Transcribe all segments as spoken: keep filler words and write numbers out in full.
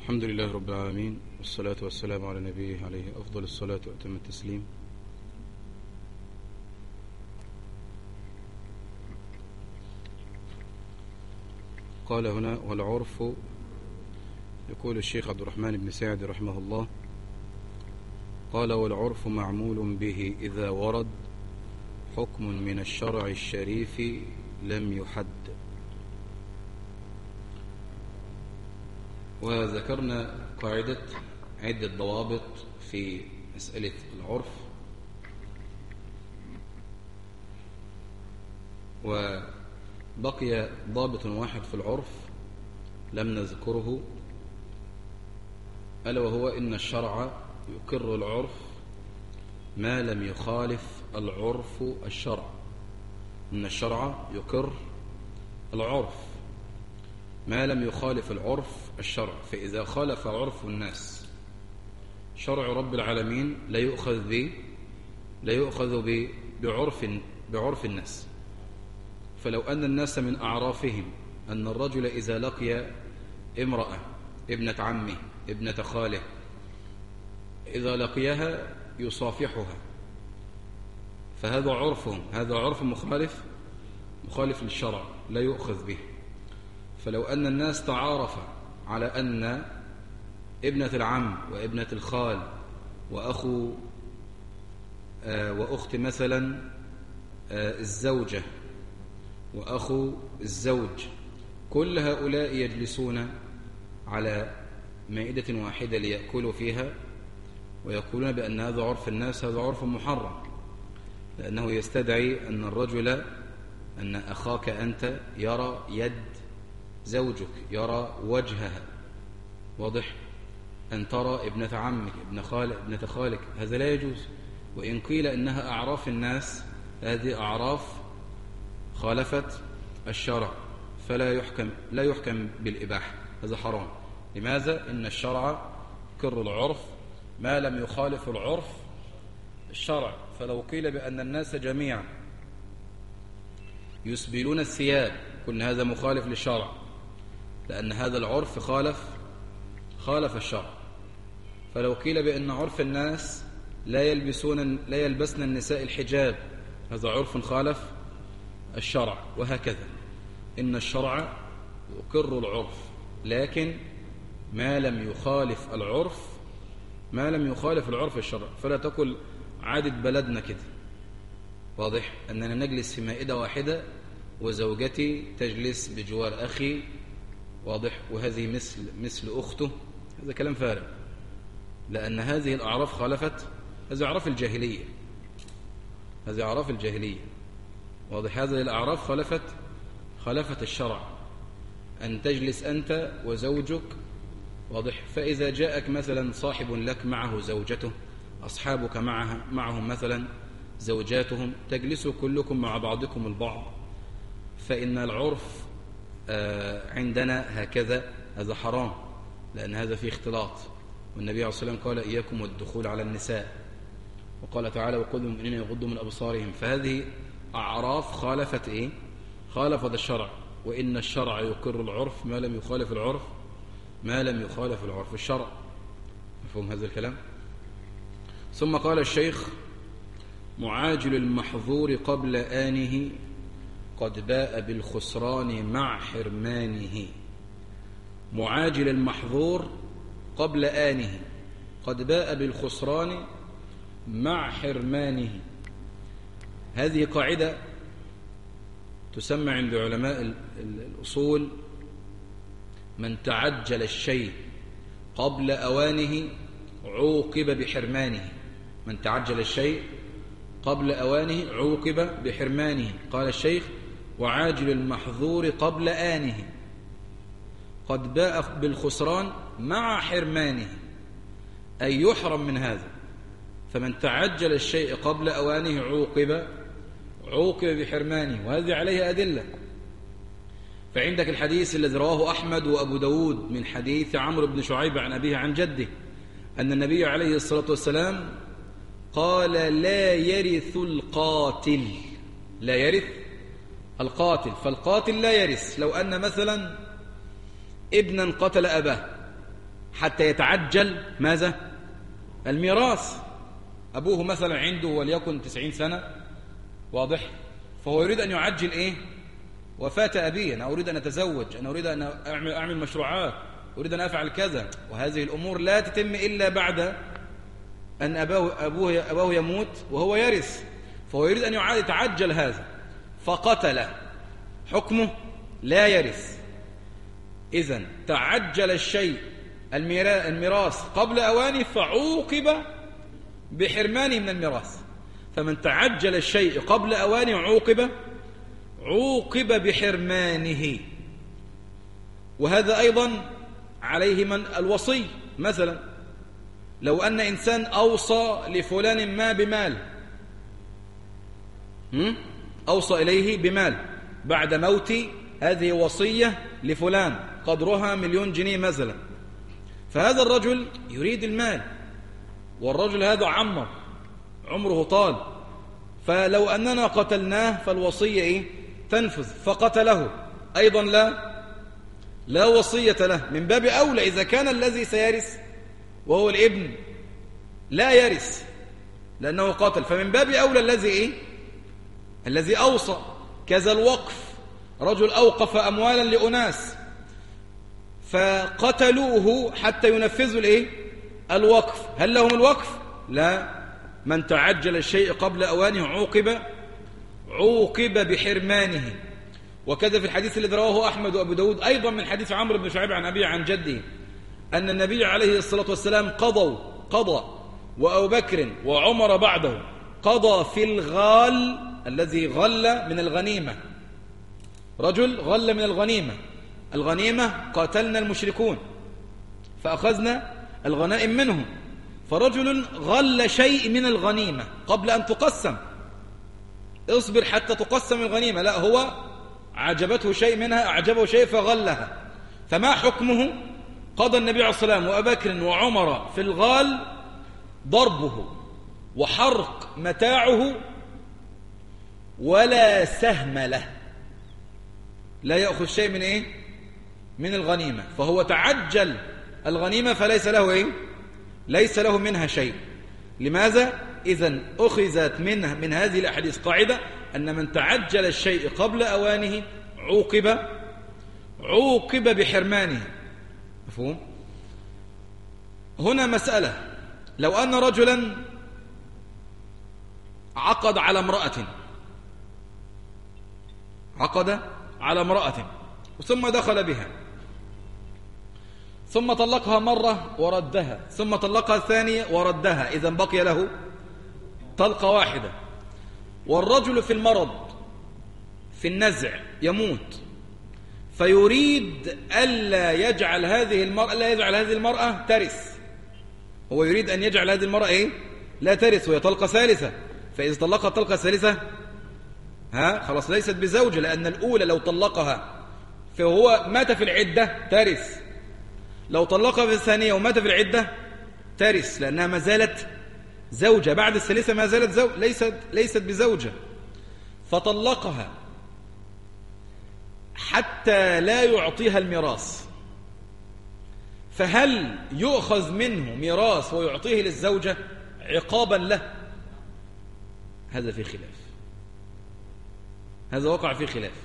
الحمد لله رب العالمين، والصلاة والسلام على نبيه عليه أفضل الصلاة وأتم التسليم. قال هنا: والعرف، يقول الشيخ عبد الرحمن بن سعد رحمه الله، قال: والعرف معمول به إذا ورد حكم من الشرع الشريف لم يحد. وذكرنا قاعدة عدة ضوابط في مسألة العرف، وبقي ضابط واحد في العرف لم نذكره، ألا وهو إن الشرع يقر العرف ما لم يخالف العرف الشرع. إن الشرع يقر العرف ما لم يخالف العرف الشرع، فإذا خالف عرف الناس شرع رب العالمين لا يؤخذ به لا يؤخذ به بعرف بعرف الناس. فلو أن الناس من أعرافهم أن الرجل إذا لقي امرأة ابنة عمه ابنة خاله إذا لقيها يصافحها، فهذا عرفهم، هذا عرف مخالف مخالف للشرع لا يؤخذ به. فلو أن الناس تعارف على أن ابنة العم وابنة الخال وأخو آه وأخت مثلا آه الزوجة وأخو الزوج، كل هؤلاء يجلسون على مائدة واحدة ليأكلوا فيها، ويقولون بأن هذا عرف الناس، هذا عرف محرم، لأنه يستدعي أن الرجل أن أخاك أنت يرى يد زوجك، يرى وجهها، واضح؟ أن ترى ابنة عمك ابن خال ابنة خالك، هذا لا يجوز. وإن قيل إنها أعراف الناس، هذه أعراف خالفت الشرع، فلا يحكم لا يحكم بالإباحة، هذا حرام. لماذا؟ إن الشرع يقر العرف ما لم يخالف العرف الشرع. فلو قيل بأن الناس جميعا يسبلون الثياب، كل هذا مخالف للشرع، لأن هذا العرف خالف خالف الشرع. فلو قيل بأن عرف الناس لا يلبسون لا يلبسن النساء الحجاب، هذا عرف خالف الشرع، وهكذا. إن الشرع يقر العرف، لكن ما لم يخالف العرف ما لم يخالف العرف الشرع. فلا تقل عادة بلدنا كده، واضح؟ أننا نجلس في مائدة واحدة وزوجتي تجلس بجوار أخي، واضح؟ وهذه مثل مثل أخته، هذا كلام فارغ، لأن هذه الأعراف خالفت، هذه أعراف الجاهلية، هذه أعراف الجاهلية، واضح؟ هذه الأعراف خالفت خالفت الشرع، أن تجلس أنت وزوجك، واضح؟ فإذا جاءك مثلا صاحب لك معه زوجته، أصحابك معها معهم مثلا زوجاتهم، تجلسوا كلكم مع بعضكم البعض، فإن العرف عندنا هكذا، هذا حرام، لأن هذا فيه اختلاط. والنبي عليه الصلاة والسلام قال: إياكم والدخول على النساء، وقال تعالى: وقل للمؤمنين يغضوا من أبصارهم. فهذه أعراف خالفت إيه؟ خالفت الشرع. وإن الشرع يقر العرف ما لم يخالف العرف ما لم يخالف العرف الشرع. مفهوم هذا الكلام؟ ثم قال الشيخ: معاجل المحظور قبل آنه قد باء بالخسران مع حرمانه. معاجل المحظور قبل آنه قد باء بالخسران مع حرمانه. هذه قاعدة تسمى عند علماء الأصول: من تعجل الشيء قبل أوانه عوقب بحرمانه. من تعجل الشيء قبل أوانه عوقب بحرمانه. قال الشيخ: وعاجل المحظور قبل آنه قد باء بالخسران مع حرمانه، أي يحرم من هذا. فمن تعجل الشيء قبل أوانه عوقب عوقب بحرمانه، وهذه عليه أدلة. فعندك الحديث الذي رواه أحمد وأبو داود من حديث عمرو بن شعيب عن أبيه عن جده، أن النبي عليه الصلاة والسلام قال: لا يرث القاتل لا يرث القاتل. فالقاتل لا يرث. لو أن مثلا ابنا قتل أباه حتى يتعجل ماذا؟ الميراث. أبوه مثلا عنده وليكن تسعين سنة، واضح، فهو يريد أن يعجل إيه؟ وفاة أبيه. أنا أريد أن أتزوج، أنا أريد أن أعمل, أعمل مشروعات، أريد أن أفعل كذا، وهذه الأمور لا تتم إلا بعد أن أبوه, أبوه, أبوه يموت وهو يرث، فهو يريد أن يتعجل هذا فقتل، حكمه لا يرث. إذن تعجل الشيء الميراث قبل أوانه فعوقب بحرمانه من الميراث. فمن تعجل الشيء قبل أوانه عوقب عوقب بحرمانه. وهذا أيضا عليه من الوصي. مثلا لو أن إنسان أوصى لفلان ما بمال، أوصى إليه بمال بعد موت، هذه وصية لفلان قدرها مليون جنيه مثلا، فهذا الرجل يريد المال، والرجل هذا عمر عمره طال، فلو أننا قتلناه فالوصية إيه؟ تنفذ، فقتله أيضا لا لا وصية له. من باب أولى إذا كان الذي سيرث وهو الابن لا يرث لأنه قاتل، فمن باب أولى الذي إيه؟ الذي أوصى. كذا الوقف، رجل أوقف أموالا لأناس فقتلوه حتى ينفذوا الإيه؟ الوقف، هل لهم الوقف؟ لا. من تعجل الشيء قبل أوانه عوقب عوقب بحرمانه. وكذا في الحديث الذي رواه أحمد وأبو داود أيضا من حديث عمرو بن شعيب عن أبيه عن جده أن النبي عليه الصلاة والسلام قضوا قضى وأبو بكر وعمر بعده قضى في الغال الذي غل من الغنيمة. رجل غل من الغنيمة، الغنيمة قاتلنا المشركون فأخذنا الغنائم منهم، فرجل غل شيء من الغنيمة قبل أن تقسم، اصبر حتى تقسم الغنيمة، لا، هو عجبته شيء منها، أعجبه شيء فغلها. فما حكمه؟ قضى النبي عليه الصلاة والسلام وأبو بكر وعمر في الغال ضربه وحرق متاعه ولا سهم له، لا يأخذ شيء من إيه؟ من الغنيمة، فهو تعجل الغنيمة فليس له إيه؟ ليس له منها شيء. لماذا؟ إذن أخذت منه من هذه الأحاديث قاعدة أن من تعجل الشيء قبل أوانه عوقب عوقب بحرمانه. مفهوم؟ هنا مسألة، لو أن رجلا عقد على امرأة عقد على امرأة ثم دخل بها ثم طلقها مرة وردها ثم طلقها الثانية وردها، إذن بقي له طلقة واحدة، والرجل في المرض في النزع يموت، فيريد ألا يجعل هذه المرأة لا يجعل هذه المرأة ترث، هو يريد أن يجعل هذه المرأة إيه؟ لا ترث، وهي طلقة ثالثة، فإذا طلقها الطلقة الثالثة ها خلاص ليست بزوجة، لأن الأولى لو طلقها فهو مات في العدة ترث، لو طلقها في الثانية ومات في العدة ترث، لأنها ما زالت زوجة، بعد الثالثة ما زالت زوج ليست ليست بزوجة، فطلقها حتى لا يعطيها الميراث، فهل يؤخذ منه ميراث ويعطيه للزوجة عقابا له؟ هذا في خلاف، هذا وقع في خلاف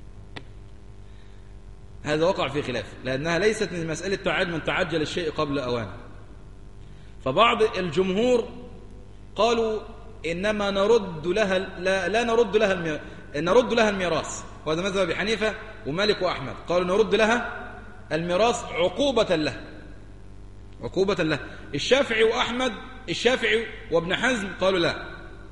هذا وقع في خلاف لأنها ليست من مسألة تعجل من تعجل الشيء قبل أوانه. فبعض الجمهور قالوا إنما نرد لها لا, لا نرد لها الميراث نرد لها الميراث، وهذا مذهب أبي حنيفة ومالك وأحمد، قالوا نرد لها الميراث عقوبة له عقوبة له. الشافعي وأحمد الشافعي وابن حزم قالوا لا،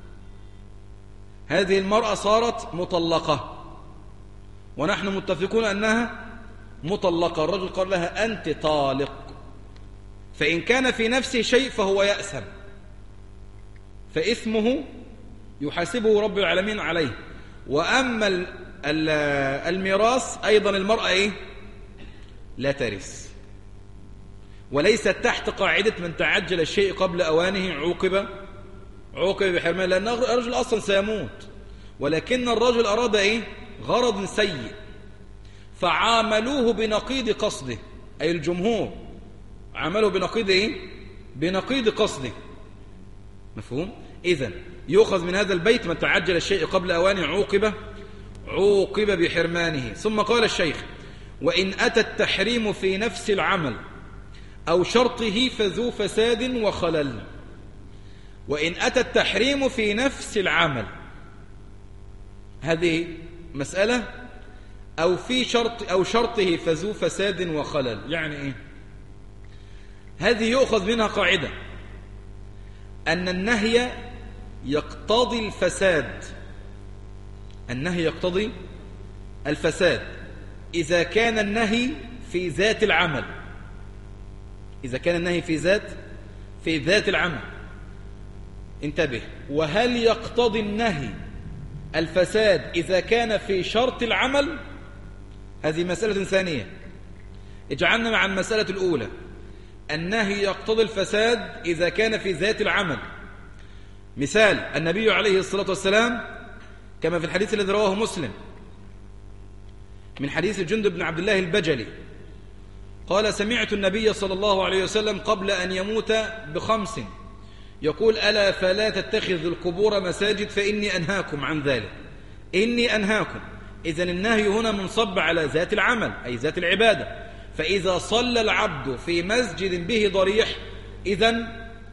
هذه المرأة صارت مطلقة ونحن متفقون أنها مطلقة، الرجل قال لها أنت طالق، فإن كان في نفسه شيء فهو يأثم، فإثمه يحاسبه رب العالمين عليه. وأما الميراث أيضا المرأة إيه؟ لا ترث، وليست تحت قاعدة من تعجل الشيء قبل أوانه عوقب عوقب بحرمان، لأن الرجل أصلا سيموت، ولكن الرجل أراد إيه؟ غرض سيء، فعاملوه بنقيض قصده، أي الجمهور عمله بنقيض إيه؟ بنقيض قصده. مفهوم؟ إذن يؤخذ من هذا البيت: من تعجل الشيء قبل أوانه عوقب عوقب بحرمانه. ثم قال الشيخ: وإن أتى التحريم في نفس العمل أو شرطه فذو فساد وخلل. وإن أتى التحريم في نفس العمل، هذه مسألة، أو في شرط أو شرطه فذو فساد وخلل. يعني إيه؟ هذه يؤخذ منها قاعدة أن النهي يقتضي الفساد. النهي يقتضي الفساد إذا كان النهي في ذات العمل. إذا كان النهي في ذات في ذات العمل. انتبه. وهل يقتضي النهي الفساد إذا كان في شرط العمل؟ هذه مسألة ثانية. اجعلنا مع المسألة الأولى. النهي يقتضي الفساد إذا كان في ذات العمل. مثال: النبي عليه الصلاة والسلام كما في الحديث الذي رواه مسلم من حديث جندب بن عبد الله البجلي قال: سمعت النبي صلى الله عليه وسلم قبل أن يموت بخمس يقول: ألا فلا تتخذوا القبور مساجد فإني أنهاكم عن ذلك. إني أنهاكم. إذن النهي هنا منصب على ذات العمل أي ذات العبادة. فإذا صلى العبد في مسجد به ضريح إذن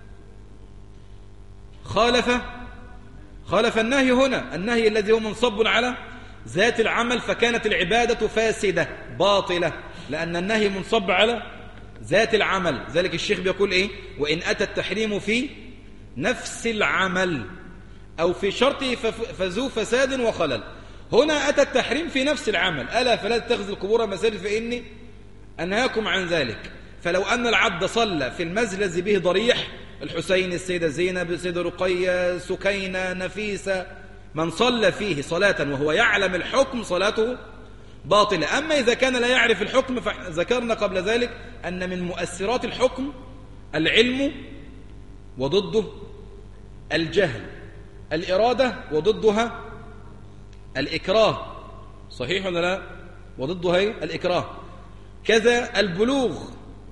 خالف خالف النهي هنا، النهي الذي هو منصب على ذات العمل، فكانت العبادة فاسدة باطلة لأن النهي منصب على ذات العمل. ذلك الشيخ بيقول إيه؟ وإن أتى التحريم في نفس العمل أو في شرطه فذو فساد وخلل. هنا أتى التحريم في نفس العمل: ألا فلا تتخذوا القبور مساجد فإني أنهاكم عن ذلك. فلو أن العبد صلى في المسجد الذي به ضريح الحسين، السيدة زينب، السيدة رقية، سكينة، نفيسة، من صلى فيه صلاة وهو يعلم الحكم صلاته باطلة. أما إذا كان لا يعرف الحكم فذكرنا قبل ذلك أن من مؤثرات الحكم العلم وضده الجهل، الإرادة وضدها الإكراه، صحيح ولا لا؟ وضدها الإكراه. كذا البلوغ،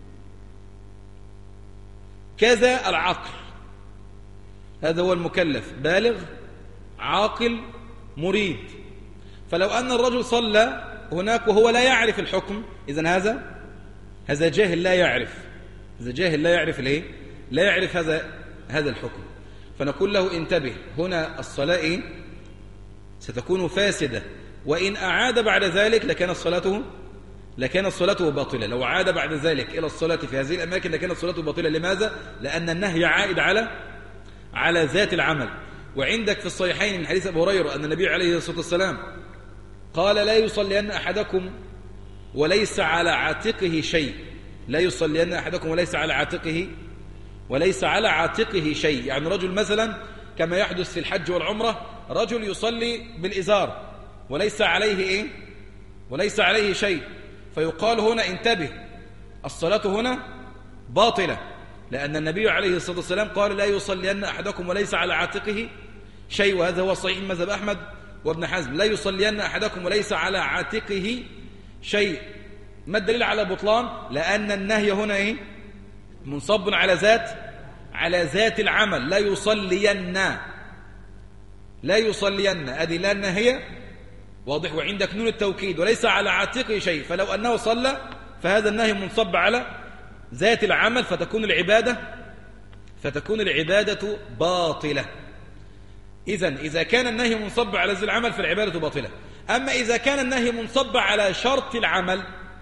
كذا العقل. هذا هو المكلف: بالغ عاقل مريد. فلو أن الرجل صلى هناك وهو لا يعرف الحكم إذن هذا هذا جاهل لا يعرف هذا جاهل لا يعرف ليه؟ لا يعرف هذا هذا الحكم. فنقول له: انتبه، هنا الصلاة ستكون فاسدة، وإن أعاد بعد ذلك لكان صلاته لكان صلاته باطلة. لو عاد بعد ذلك إلى الصلاة في هذه الأماكن لكانت صلاته باطلة. لماذا؟ لأن النهي عائد على على ذات العمل. وعندك في الصحيحين من حديث أبي هريرة أن النبي عليه الصلاة والسلام قال: لا يصلين أحدكم وليس على عاتقه شيء. لا يصلين أحدكم وليس على عاتقه وليس على عاتقه شيء. يعني رجل مثلا كما يحدث في الحج والعمرة، رجل يصلي بالإزار وليس عليه إيه؟ وليس عليه شيء، فيقال هنا: انتبه، الصلاة هنا باطلة، لأن النبي عليه الصلاة والسلام قال: لا يصلين أحدكم وليس على عاتقه شيء. وهذا هو صحيح مذهب أحمد وابن حزم: لا يصلين أحدكم وليس على عاتقه شيء. ما الدليل على بطلان؟ لأن النهي هنا إيه؟ منصب على ذات على ذات العمل. لا يصلين لا يصلين أدي لا النهي واضح. وعندك نون التوكيد: وليس على عاتقه شيء. فلو أنه صلى فهذا النهي منصب على ذات العمل، فتكون العبادة فتكون العبادة باطلة. إذن إذا كان النهي منصب على ذات العمل فالعبادة باطلة. أما إذا كان النهي منصب على شرط العمل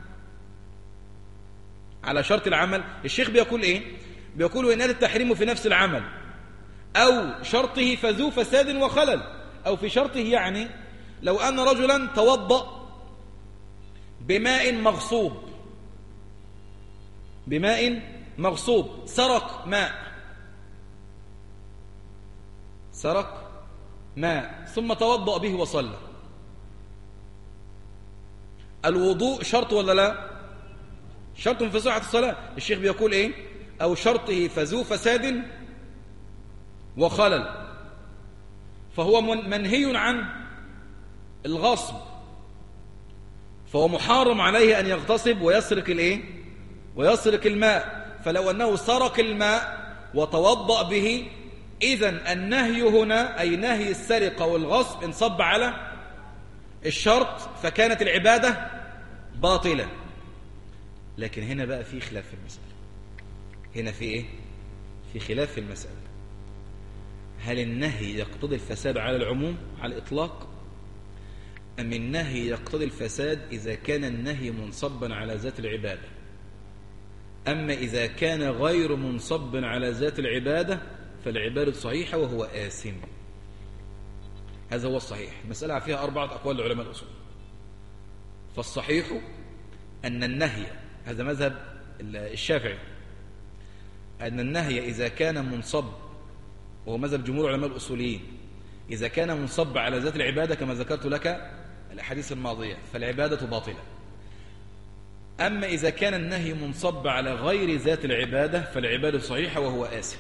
على شرط العمل الشيخ بيقول إيه؟ بيقول: وإن التحريم في نفس العمل أو شرطه فذو فساد وخلل. أو في شرطه يعني لو أن رجلا توضأ بماء مغصوب بماء مغصوب سرق ماء سرق ماء ثم توضأ به وصلى، الوضوء شرط ولا لا؟ شرط في صحة الصلاة. الشيخ بيقول إيه؟ أو شرطه فذو فساد وخلل، فهو منهي عن الغصب، فهو محارم عليه أن يغتصب ويسرق الإيه؟ ويسرق الماء. فلو أنه سرق الماء وتوضأ به، إذن النهي هنا أي نهي السرقة والغصب انصب على الشرط، فكانت العبادة باطلة. لكن هنا بقى في خلاف في المسألة. هنا في إيه؟ في خلاف في المسألة. هل النهي يقتضي الفساد على العموم على الإطلاق، أم النهي يقتضي الفساد إذا كان النهي منصبا على ذات العبادة؟ أما إذا كان غير منصب على ذات العبادة فالعبادة صحيحة وهو آثم. هذا هو الصحيح. المسألة فيها أربعة أقوال لعلماء الأصول. فالصحيح أن النهي، هذا مذهب الشافعي، أن النهي إذا كان منصب، وهو مذهب جمهور علماء الأصوليين، إذا كان منصب على ذات العبادة كما ذكرت لك الأحاديث الماضية فالعبادة باطلة. أما إذا كان النهي منصب على غير ذات العبادة فالعبادة صحيحة وهو آثم.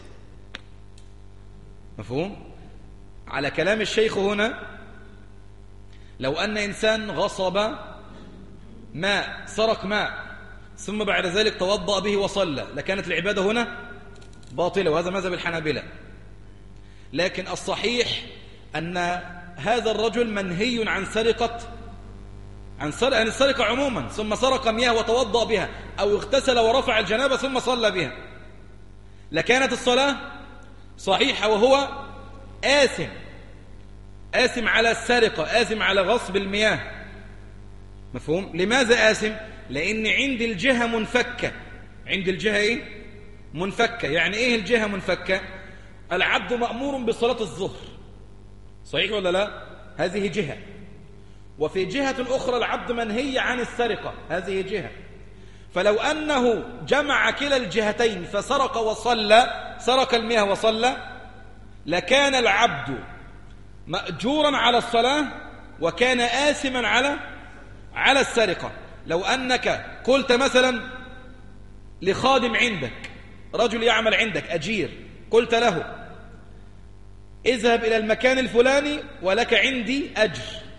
مفهوم؟ على كلام الشيخ هنا، لو أن إنسان غصب ماء، سرق ماء، ثم بعد ذلك توضأ به وصلى، لكانت العبادة هنا باطلة، وهذا مذهب الحنابلة. لكن الصحيح أن هذا الرجل منهي عن سرقة عن سرقة, عن السرقة عموما، ثم سرق مياه وتوضأ بها، أو اغتسل ورفع الجنابة ثم صلى بها، لكانت الصلاة صحيحة وهو آثم. آثم على السرقة، آثم على غصب المياه. مفهوم؟ لماذا آثم؟ لأن عند الجهة منفكة. عند الجهة إيه؟ منفكة. يعني إيه الجهة منفكة؟ العبد مأمور بصلاة الظهر، صحيح ولا لا؟ هذه جهة. وفي جهة أخرى العبد منهي عن السرقة، هذه جهة. فلو أنه جمع كلا الجهتين فسرق وصلى، سرق المياه وصلى، لكان العبد مأجورا على الصلاة وكان آثما على على السرقة. لو أنك قلت مثلا لخادم عندك، رجل يعمل عندك أجير، قلت له اذهب إلى المكان الفلاني ولك عندي أجر،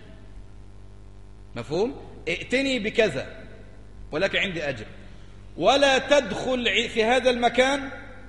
مفهوم؟ ائتني بكذا ولك عندي أجر، ولا تدخل في هذا المكان،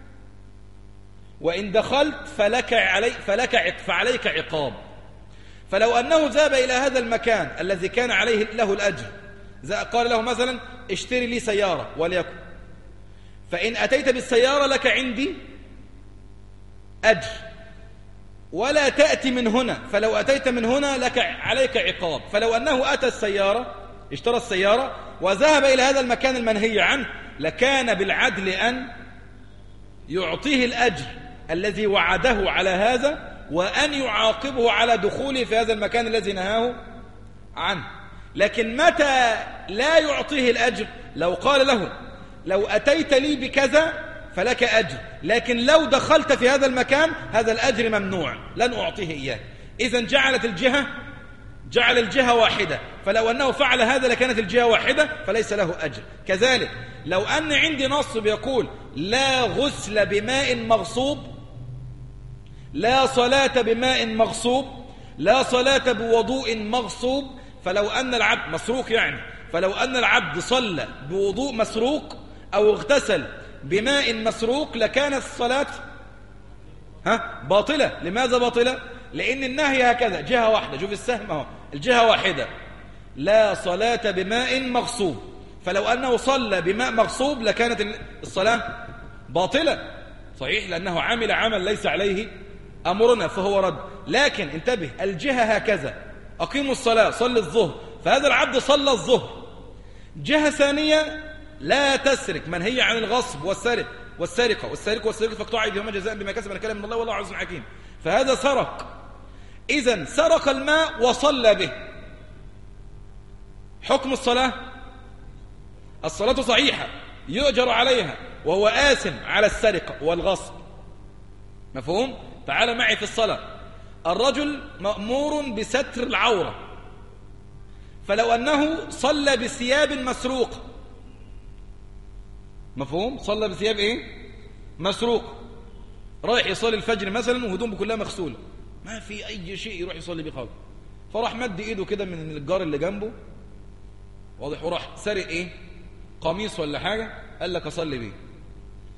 وإن دخلت فلك علي فلك فعليك عقاب. فلو أنه ذهب إلى هذا المكان الذي كان عليه له الأجر، قال له مثلا اشتري لي سيارة وليكن، فإن أتيت بالسيارة لك عندي أجر، ولا تأتي من هنا، فلو أتيت من هنا لك عليك عقاب. فلو أنه أتى السيارة، اشترى السيارة وذهب إلى هذا المكان المنهي عنه، لكان بالعدل أن يعطيه الأجر الذي وعده على هذا، وأن يعاقبه على دخوله في هذا المكان الذي نهاه عنه. لكن متى لا يعطيه الأجر؟ لو قال له لو أتيت لي بكذا فلك أجر، لكن لو دخلت في هذا المكان هذا الأجر ممنوع، لن أعطيه إياه. إذن جعلت الجهة جعل الجهة واحدة، فلو أنه فعل هذا لكانت الجهة واحدة فليس له أجر. كذلك لو أن عندي نص بيقول لا غسل بماء مغصوب، لا صلاة بماء مغصوب، لا صلاة بوضوء مغصوب، فلو أن العبد مسروق يعني، فلو أن العبد صلى بوضوء مسروق أو اغتسل بماء مسروق لكانت الصلاة ها باطلة. لماذا باطلة؟ لأن النهي هكذا جهة واحدة. شوف السهم اهو، الجهة واحدة، لا صلاة بماء مغصوب، فلو أنه صلى بماء مغصوب لكانت الصلاة باطلة، صحيح، لأنه عمل عمل ليس عليه أمرنا فهو رد. لكن انتبه، الجهة هكذا، أقيموا الصلاة، صلي الظهر، فهذا العبد صلى الظهر. جهة ثانية لا تسرق، منهي عن الغصب والسرق والسرقة والسرقة والسرقة فاقطعوا أيديهما جزاء بما كسب نكالا من الله والله عزيز حكيم. فهذا سرق، إذن سرق الماء وصلى به. حكم الصلاة، الصلاة صحيحة يؤجر عليها وهو آثم على السرقة والغصب. مفهوم؟ تعال معي في الصلاة. الرجل مأمور بستر العورة، فلو أنه صلى بثياب مسروقة، مفهوم؟ صلى بثياب إيه؟ مسروق، رايح يصلي الفجر مثلا وهدومه كلها مغسولة، ما في أي شيء يروح يصلي بيه خالص، فراح مد إيده كده من الجار اللي جنبه، واضح، وراح سرق إيه؟ قميص ولا حاجة، قال لك أصلي بيه.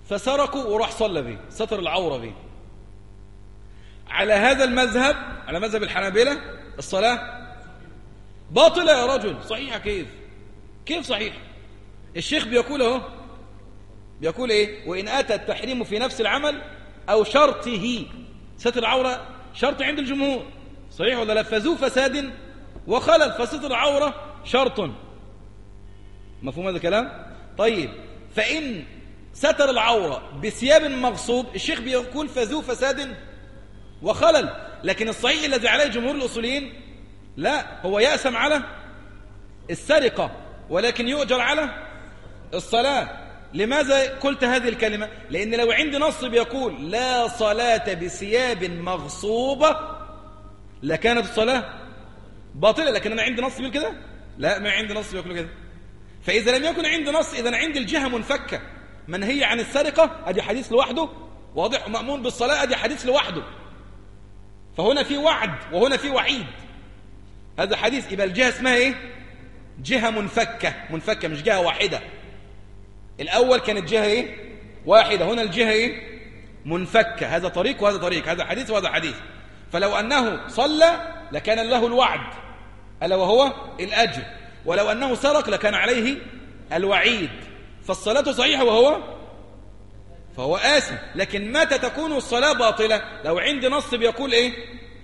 فسرقوا وراح صلى به، ستر العورة به. على هذا المذهب، على مذهب الحنابلة، الصلاة باطلة يا رجل. صحيحة كيف؟ كيف صحيح؟ الشيخ بيقول اهو، بيقول ايه؟ وإن أتى التحريم في نفس العمل أو شرطه. ستر العورة شرط عند الجمهور، صحيح ولا لا؟ فذو فساد وخلل، فستر العورة شرط. مفهوم هذا الكلام؟ طيب، فإن ستر العورة بثياب مغصوب، الشيخ بيقول فذو فساد وخلل. لكن الصحيح الذي عليه جمهور الأصوليين لا، هو يأسم على السرقة ولكن يؤجر على الصلاة. لماذا قلت هذه الكلمة؟ لأن لو عندي نص بيقول لا صلاة بثياب مغصوبة لكانت الصلاة باطلة، لكن أنا عندي نص بيقول كده؟ لا، ما عندي نص بيقول كده. فإذا لم يكن عندي نص، إذا عندي الجهة منفكة، منهية عن السرقة أدي حديث لوحده، واضح، مأمور بالصلاة أدي حديث لوحده. فهنا في وعد وهنا في وعيد، هذا حديث. يبقى الجهة اسمها إيه؟ جهة منفكة، منفكة مش جهة واحدة. الأول كانت جهة إيه؟ واحدة، هنا الجهة إيه؟ منفكة. هذا طريق وهذا طريق، هذا حديث وهذا حديث. فلو أنه صلى لكان له الوعد ألا وهو الأجر، ولو أنه سرق لكان عليه الوعيد. فالصلاة صحيحة وهو فهو آثم. لكن متى تكون الصلاة باطلة؟ لو عندي نص بيقول إيه؟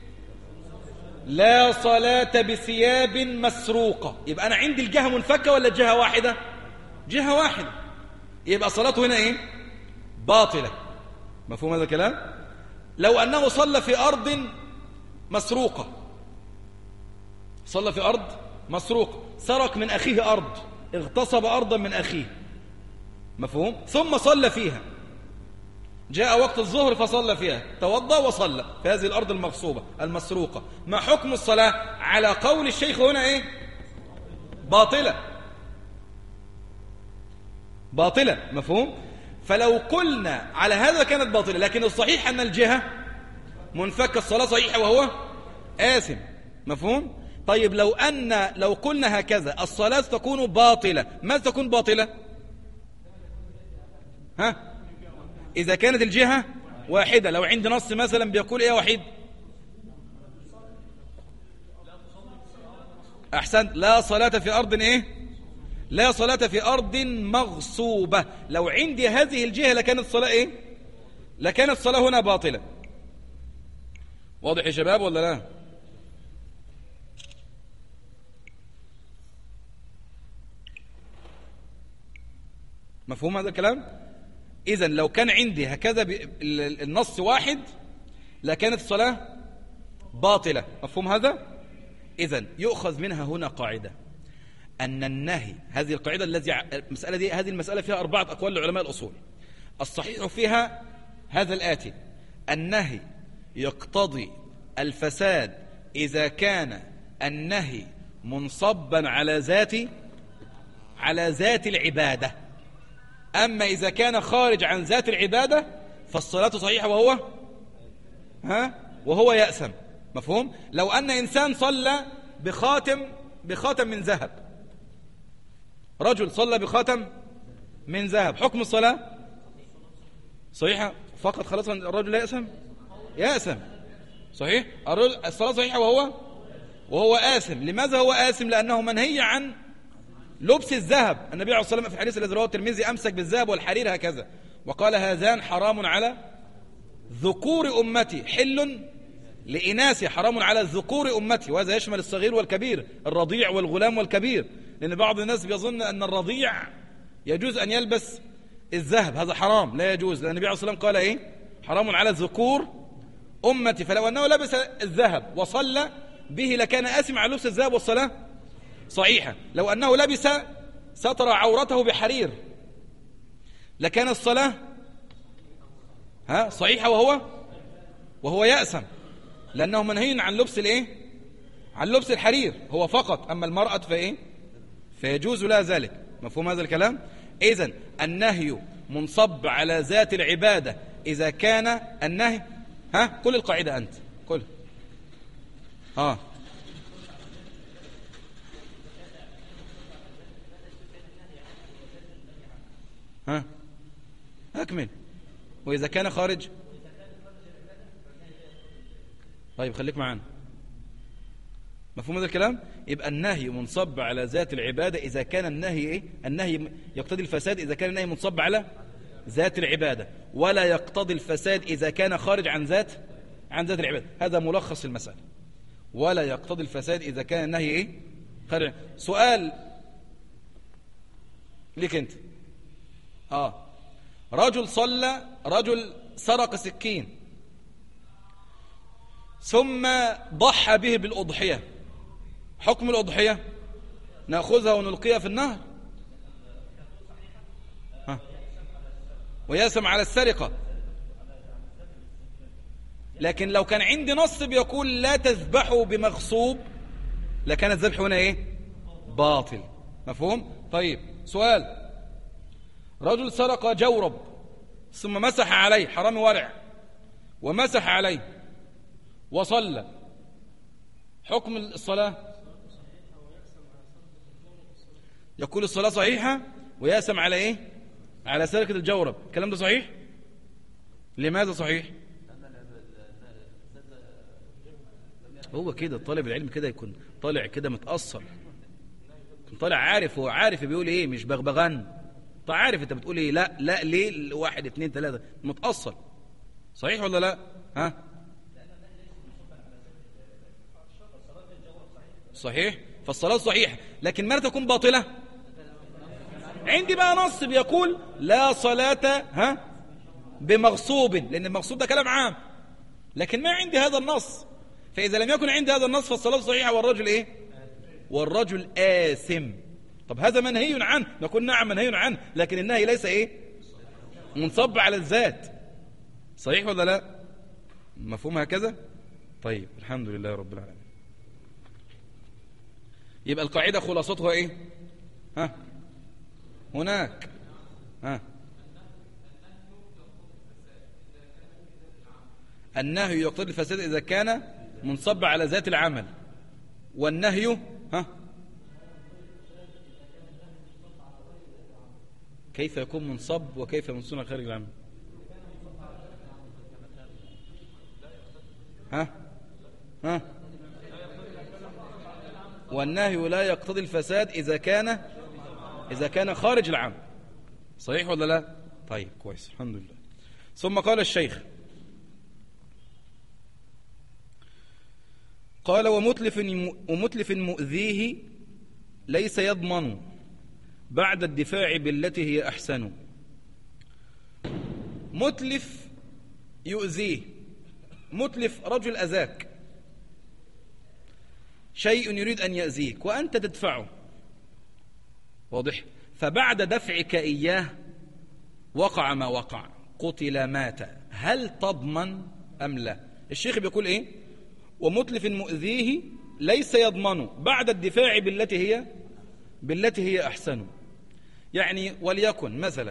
لا صلاة بثياب مسروقة، يبقى أنا عندي الجهة منفكة ولا جهة واحدة؟ جهة واحدة، يبقى صلاته هنا إيه؟ باطلة. مفهوم هذا الكلام؟ لو أنه صلى في أرض مسروقة، صلى في أرض مسروقة، سرق من أخيه أرض، اغتصب أرضا من أخيه، مفهوم؟ ثم صلى فيها، جاء وقت الظهر فصلى فيها، توضأ وصلى في هذه الأرض المغصوبة المسروقة. ما حكم الصلاة؟ على قول الشيخ هنا إيه؟ باطلة، باطلة، مفهوم؟ فلو قلنا على هذا كانت باطلة، لكن الصحيح أن الجهة منفكة، الصلاة صحيحة وهو آثم، مفهوم؟ طيب لو أن لو قلنا هكذا الصلاة تكون باطلة، ماذا تكون باطلة؟ ها؟ إذا كانت الجهة واحدة. لو عندي نص مثلا بيقول إيه وحيد؟ أحسنت، لا صلاة في أرض إيه؟ لا صلاة في أرض مغصوبة. لو عندي هذه الجهة لكانت الصلاة إيه؟ لكانت الصلاة هنا باطلة. واضح يا شباب ولا لا؟ مفهوم هذا الكلام؟ إذن لو كان عندي هكذا النص واحد لكانت الصلاة باطلة. مفهوم هذا؟ إذن يؤخذ منها هنا قاعدة أن النهي، هذه القاعدة التي المسألة دي، هذه المسألة فيها أربعة أقوال لعلماء الأصول. الصحيح فيها هذا الآتي: النهي يقتضي الفساد إذا كان النهي منصبا على ذات على ذات العبادة. أما إذا كان خارج عن ذات العبادة فالصلاة صحيحة وهو ها وهو يأثم. مفهوم؟ لو أن إنسان صلى بخاتم بخاتم من ذهب، رجل صلى بخاتم من ذهب، حكم الصلاة صحيحة فقط، خلاص الرجل لا يأثم؟ يأثم، صحيح؟ الصلاة صحيحة وهو وهو آثم. لماذا هو آثم؟ لأنه منهي عن لبس الذهب. النبي عليه الصلاة والسلام في الحديث الذي رواه الترمذي أمسك بالذهب والحرير هكذا، وقال: هذان حرام على ذكور أمتي حل لإناثي، حرام على ذكور أمتي. وهذا يشمل الصغير والكبير، الرضيع والغلام والكبير، لأن بعض الناس بيظن أن الرضيع يجوز أن يلبس الذهب، هذا حرام، لا يجوز، لأن النبي عليه الصلاة والسلام قال إيه؟ حرام على ذكور أمتي. فلو أنه لبس الذهب وصلى به لكان آثم على لبس الذهب والصلاة صحيحة. لو أنه لبس ستر عورته بحرير لكان الصلاة ها صحيحة وهو وهو يأثم، لأنه منهي عن لبس الإيه؟ عن لبس الحرير هو فقط، أما المرأة فإيه؟ فيجوز لها ذلك. مفهوم هذا الكلام؟ إذن النهي منصب على ذات العبادة إذا كان النهي ها كل القاعدة أنت كل ها ها أكمل. وإذا كان خارج. طيب خليك معانا. مفهوم هذا الكلام؟ يبقى النهي منصب على ذات العبادة إذا كان النهي إيه؟ النهي يقتضي الفساد إذا كان النهي منصب على ذات العبادة، ولا يقتضي الفساد إذا كان خارج عن ذات عن ذات العبادة. هذا ملخص المسألة. ولا يقتضي الفساد إذا كان النهي إيه؟ خارج. سؤال ليك أنت. آه رجل صلى، رجل سرق سكين ثم ضحى به بالأضحية، حكم الأضحية نأخذها ونلقيها في النهر ها. ويأثم على السرقة. لكن لو كان عندي نص بيقول لا تذبحوا بمغصوب لكان الذبح هنا ايه؟ باطل. مفهوم؟ طيب سؤال، رجل سرق جورب ثم مسح عليه، حرامي ورع ومسح عليه وصلى، حكم الصلاة يقول الصلاة صحيحة ويأثم على ايه؟ على سرقة الجورب. الكلام ده صحيح؟ لماذا صحيح؟ هو كده طالب العلم كده يكون طالع كده متأصل، يكون طالع عارف، هو عارف بيقول ايه، مش بغبغان. طيب عارف انت بتقول ايه، لا لا ليه، واحد اتنين تلاتة، متأصل. صحيح ولا لا؟ ها صحيح. فالصلاة صحيحة، لكن متى تكون باطلة؟ عندي بقى نص بيقول لا صلاة ها بمغصوب، لأن المغصوب ده كلام عام، لكن ما عندي هذا النص. فإذا لم يكن عندي هذا النص فالصلاة صحيحة والرجل إيه؟ والرجل آثم. طب هذا منهي عنه، نقول نعم منهي عنه، لكن النهي ليس إيه؟ منصب على الذات. صحيح ولا لا؟ مفهوم هكذا؟ طيب الحمد لله رب العالمين. يبقى القاعدة خلاصتها إيه؟ ها هناك ها النهي يقتضي الفساد إذا كان منصب على ذات العمل، والنهي ها كيف يكون منصب وكيف منصوب خارج العمل؟ ها ها والنهي لا يقتضي الفساد إذا كان إذا كان خارج العمل. صحيح ولا لا؟ طيب كويس الحمد لله. ثم قال الشيخ، قال ومتلف ومتلف مؤذيه ليس يضمن بعد الدفاع بالتي هي أحسن. متلف يؤذيه، متلف رجل أذاك، شيء يريد أن يأذيك وأنت تدفعه، واضح؟ فبعد دفعك إياه وقع ما وقع، قتل مات، هل تضمن أم لا؟ الشيخ بيقول إيه؟ ومتلف مؤذيه ليس يضمن بعد الدفاع بالتي هي بالتي هي أحسن. يعني وليكن مثلا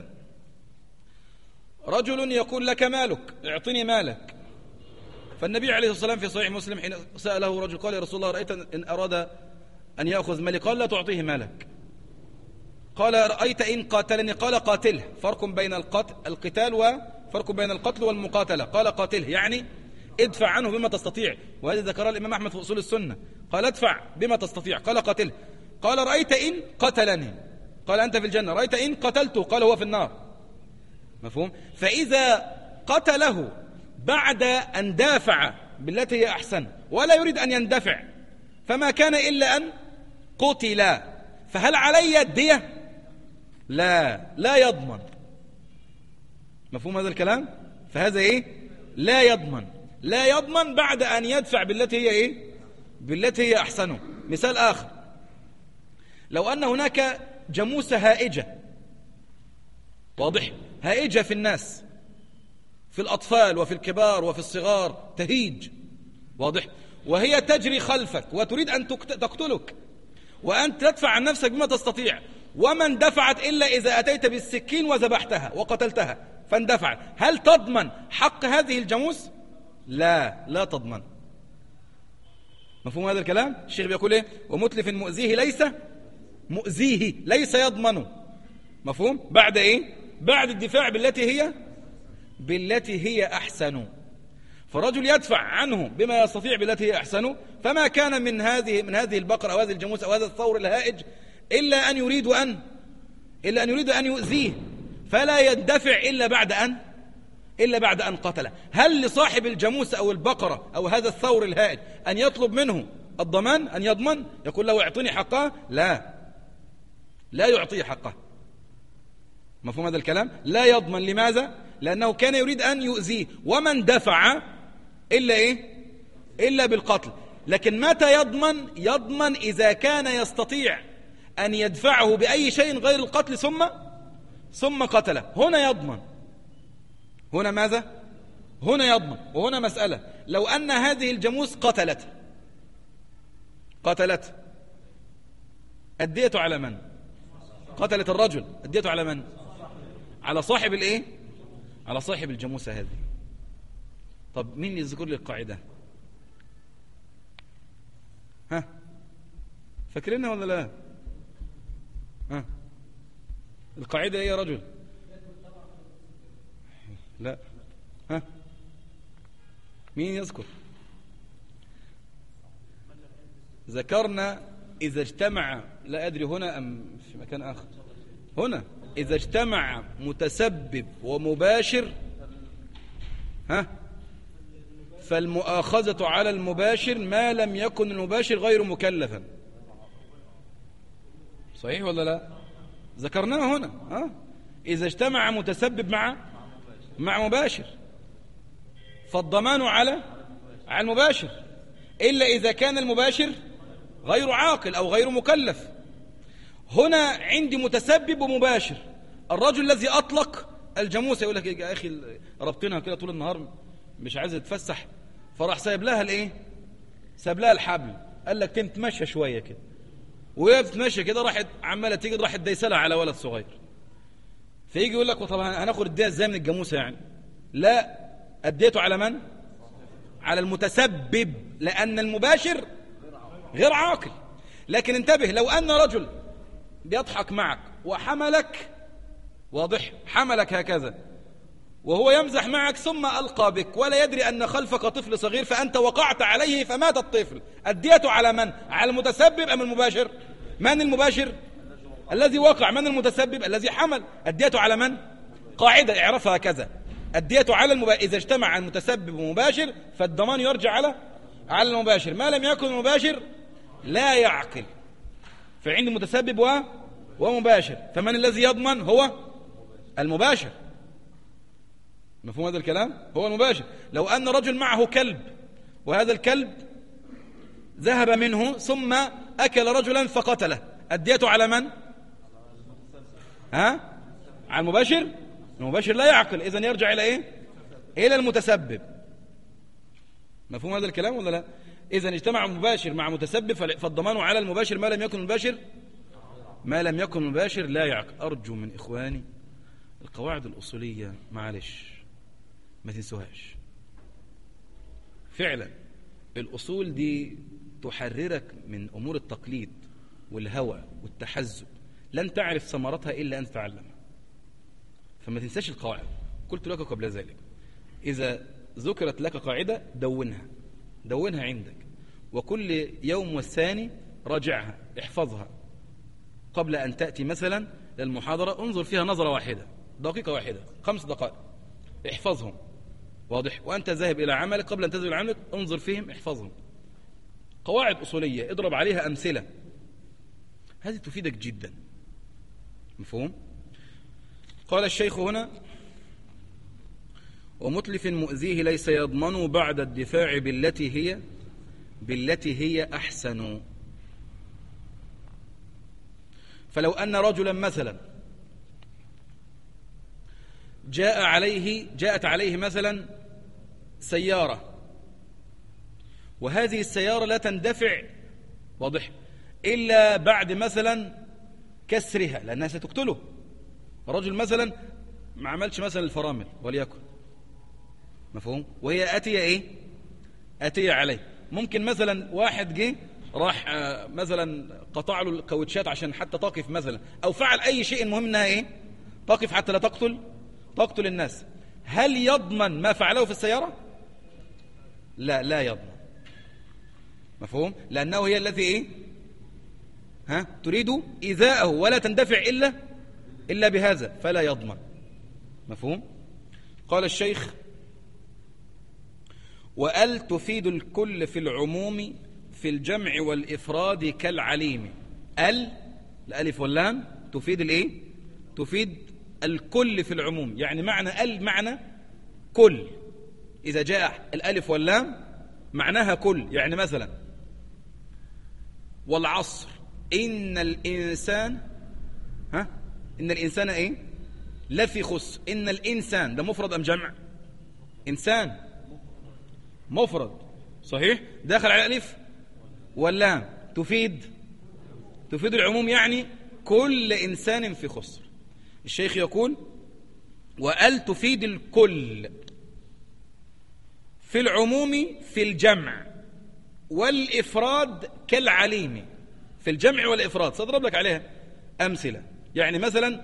رجل يقول لك مالك، اعطني مالك، فالنبي عليه الصلاة والسلام في صحيح مسلم حين سأله رجل قال يا رسول الله رأيت إن أراد أن يأخذ مالي، قال لا تعطيه مالك. قال رأيت إن قاتلني، قال قاتله. فرق بين القتل القتال وفرق بين القتل والمقاتلة، قال قاتله يعني ادفع عنه بما تستطيع، وهذا ذكر الإمام أحمد في أصول السنة، قال ادفع بما تستطيع، قال قاتله. قال رأيت إن قتلني، قال أنت في الجنة، رأيت إن قتلته، قال هو في النار. مفهوم؟ فإذا قتله بعد أن دافع بالتي هي أحسن ولا يريد أن يندفع فما كان إلا أن قتل، فهل علي الدية؟ لا لا يضمن. مفهوم هذا الكلام؟ فهذا إيه؟ لا يضمن، لا يضمن بعد أن يدفع بالتي هي إيه؟ بالتي هي أحسن. مثال آخر، لو أن هناك جاموسة هائجة، واضح؟ هائجة في الناس، في الأطفال وفي الكبار وفي الصغار، تهيج، واضح؟ وهي تجري خلفك وتريد أن تقتلك وأنت تدفع عن نفسك بما تستطيع، ومن دفعت إلا إذا أتيت بالسكين وذبحتها وقتلتها فاندفعت، هل تضمن حق هذه الجاموس؟ لا لا تضمن. مفهوم هذا الكلام؟ الشيخ بيقول إيه؟ ومتلف مؤذيه ليس مؤذيه ليس يضمن. مفهوم؟ بعد إيه؟ بعد الدفاع بالتي هي بالتي هي أحسن، فرجل يدفع عنه بما يستطيع بالتي هي أحسن، فما كان من هذه من هذه البقرة أو هذه الجاموس أو هذا الثور الهائج إلا أن يريد أن إلا أن يريد أن يؤذيه، فلا يندفع إلا بعد أن إلا بعد أن قتله. هل لصاحب الجاموس أو البقرة أو هذا الثور الهائج أن يطلب منه الضمان، أن يضمن، يقول له اعطني حقه؟ لا، لا يعطيه حقه. مفهوم هذا الكلام؟ لا يضمن. لماذا؟ لأنه كان يريد أن يؤذيه، ومن دفع إلا إيه؟ إلا بالقتل. لكن متى يضمن؟ يضمن إذا كان يستطيع أن يدفعه بأي شيء غير القتل ثم ثم قتله. هنا يضمن. هنا ماذا؟ هنا يضمن. وهنا مسألة، لو أن هذه الجاموس قتلت قتلت الدية على من؟ قتلت الرجل، الدية على من؟ على صاحب الايه؟ على صاحب الجاموسة هذه. طب مين يذكر لي القاعدة؟ ها، فاكرينها ولا لا؟ ها، القاعدة ايه يا رجل؟ لا، ها، مين يذكر؟ ذكرنا إذا اجتمع، لا أدري هنا أم في مكان آخر، هنا إذا اجتمع متسبب ومباشر، ها، فالمؤاخذة على المباشر ما لم يكن المباشر غير مكلفا. صحيح ولا لا؟ ذكرناه هنا. ها، إذا اجتمع متسبب مع مع مباشر فالضمان على على المباشر، إلا إذا كان المباشر غير عاقل أو غير مكلف. هنا عندي متسبب ومباشر. الرجل الذي أطلق الجاموسة يقول لك يا أخي ربطينها كده طول النهار مش عايز يتفسح، فراح سايب لها الايه؟ سايب لها الحبل، قال لك تمشي شويه كده، وهي بتمشي كده راحت عماله تيجي راحت دايسلها على ولد صغير. فيجي يقول لك طب هناخد الديه ازاي من الجاموسه يعني؟ لا، اديته على من؟ على المتسبب، لأن المباشر غير عاقل. لكن انتبه، لو أن رجل بيضحك معك وحملك، واضح، حملك هكذا وهو يمزح معك ثم ألقى بك ولا يدري أن خلفك طفل صغير فأنت وقعت عليه فمات الطفل، الدية على من؟ على المتسبب أم المباشر؟ من المباشر؟ الذي وقع. من المتسبب؟ الذي حمل. الدية على من؟ قاعدة اعرفها كذا، الدية على المباشر. إذا اجتمع المتسبب ومباشر فالضمان يرجع على على المباشر، ما لم يكن المباشر لا يعقل. فعند متسبب و... ومباشر، فمن الذي يضمن؟ هو المباشر. مفهوم هذا الكلام؟ هو المباشر. لو أن رجل معه كلب وهذا الكلب ذهب منه ثم أكل رجلا فقتله، الدية على من؟ ها؟ على المباشر؟ المباشر لا يعقل، إذن يرجع إلى إيه؟ إلى المتسبب. مفهوم هذا الكلام ولا لا؟ إذن اجتمع مباشر مع متسبب فالضمان على المباشر ما لم يكن المباشر ما لم يكن المباشر لا يعقل. أرجو من إخواني القواعد الأصولية معلش ما تنسوهاش. فعلا الأصول دي تحررك من أمور التقليد والهوى والتحزب، لن تعرف ثمرتها إلا أن تتعلمها. فما تنساش القواعد. قلت لك قبل ذلك إذا ذكرت لك قاعدة دونها دونها عندك، وكل يوم والثاني راجعها، احفظها قبل أن تأتي مثلا للمحاضرة، انظر فيها نظرة واحدة، دقيقة واحدة، خمس دقائق، احفظهم. واضح؟ وأنت ذاهب إلى عملك قبل أن تذهب إلى عملك انظر فيهم، احفظهم. قواعد أصولية اضرب عليها أمثلة، هذه تفيدك جدا. مفهوم؟ قال الشيخ هنا: ومتلف مؤذيه ليس يضمن بعد الدفاع بالتي هي بالتي هي أحسن. فلو أن رجلا مثلا جاء عليه جاءت عليه مثلا سيارة، وهذه السيارة لا تندفع، واضح، إلا بعد مثلا كسرها لأنها ستقتله. رجل مثلا ما عملش مثلا الفرامل وليكن، مفهوم، وهي أتية إيه أتية عليه. ممكن مثلا واحد جه راح مثلا قطع له الكاوتشات عشان حتى تقف مثلا، أو فعل أي شيء، المهم أنها إيه تقف حتى لا تقتل تقتل الناس. هل يضمن ما فعله في السيارة؟ لا لا يضمن. مفهوم؟ لأنه هي التي إيه؟ ها؟ تريد إيذاءه ولا تندفع إلا إلا بهذا، فلا يضمن. مفهوم؟ قال الشيخ: وأل تفيد الكل في العموم في الجمع والإفراد كالعليم. ال الألف واللام تفيد الإيه؟ تفيد الكل في العموم، يعني معنى ال معنى كل. إذا جاء الألف واللام معناها كل، يعني مثلا والعصر إن الإنسان ها إن الإنسان إيه؟ لفي خسر. إن الإنسان ده مفرد أم جمع؟ إنسان مفرد صحيح، داخل على الألف واللام تفيد تفيد العموم، يعني كل إنسان في خسر. الشيخ يقول: وأل تفيد الكل في العموم في الجمع والإفراد كالعليم. في الجمع والإفراد سأضرب لك عليها أمثلة. يعني مثلا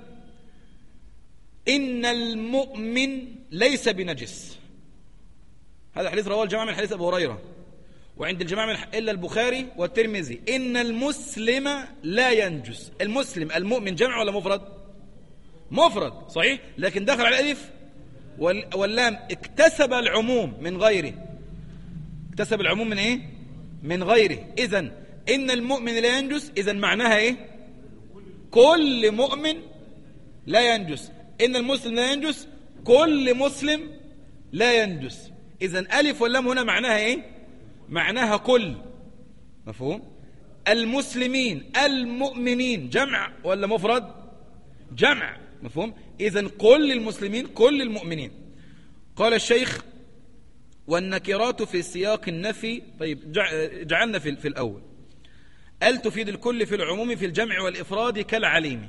إن المؤمن ليس بنجس، هذا حديث رواه الجماعة من حديث أبو هريرة، وعند الجماعة من إلا البخاري والترمذي. إن المسلم لا ينجس. المسلم المؤمن جمع ولا مفرد؟ مفرد صحيح، لكن دخل على الألف واللام اكتسب العموم من غيره. اكتسب العموم من إيه؟ من غيره. إذن إن المؤمن لا ينجس، إذن معناها إيه؟ كل مؤمن لا ينجس. إن المسلم لا ينجس، كل مسلم لا ينجس. إذن ألف واللام هنا معناها إيه؟ معناها كل. مفهوم؟ المسلمين المؤمنين جمع ولا مفرد؟ جمع. مفهوم؟ إذن كل المسلمين كل المؤمنين. قال الشيخ: والنكرات في سياق النفي. طيب جعلنا في, في الأول أل تفيد الكل في العموم في الجمع والإفراد كالعليم.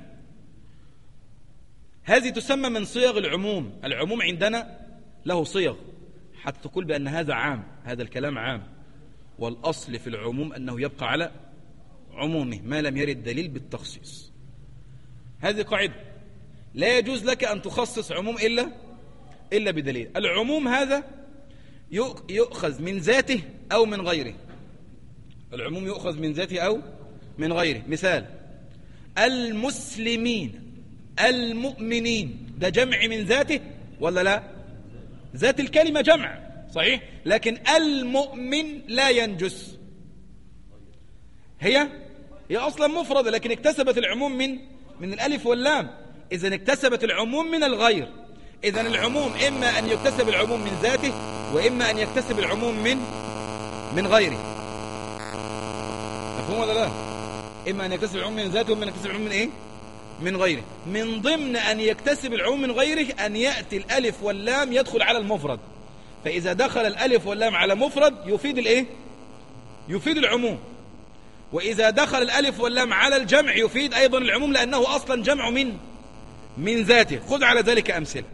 هذه تسمى من صيغ العموم. العموم عندنا له صيغ حتى تقول بأن هذا عام، هذا الكلام عام، والأصل في العموم أنه يبقى على عمومه ما لم يرد دليل بالتخصيص. هذه قاعدة، لا يجوز لك أن تخصص عموم إلا إلا بدليل. العموم هذا يؤخذ من ذاته أو من غيره. العموم يؤخذ من ذاته أو من غيره. مثال: المسلمين المؤمنين، ده جمع من ذاته ولا لا؟ ذات الكلمة جمع صحيح، لكن المؤمن لا ينجس هي هي أصلا مفردة، لكن اكتسبت العموم من من الألف واللام. إذن اكتسبت العموم من الغير. إذن العموم إما أن يكتسب العموم من ذاته، وإما أن يكتسب العموم من من غيره. مفهوم ولا لا؟ إما أن يكتسب العموم من ذاته، وإما أن يكتسب العموم من إيه؟ من غيره. من ضمن أن يكتسب العموم من غيره أن يأتي الألف واللام يدخل على المفرد. فإذا دخل الألف واللام على مفرد يفيد الإيه؟ يفيد العموم. وإذا دخل الألف واللام على الجمع يفيد أيضا العموم، لأنه أصلا جمع من من ذاته. خذ على ذلك أمثلة.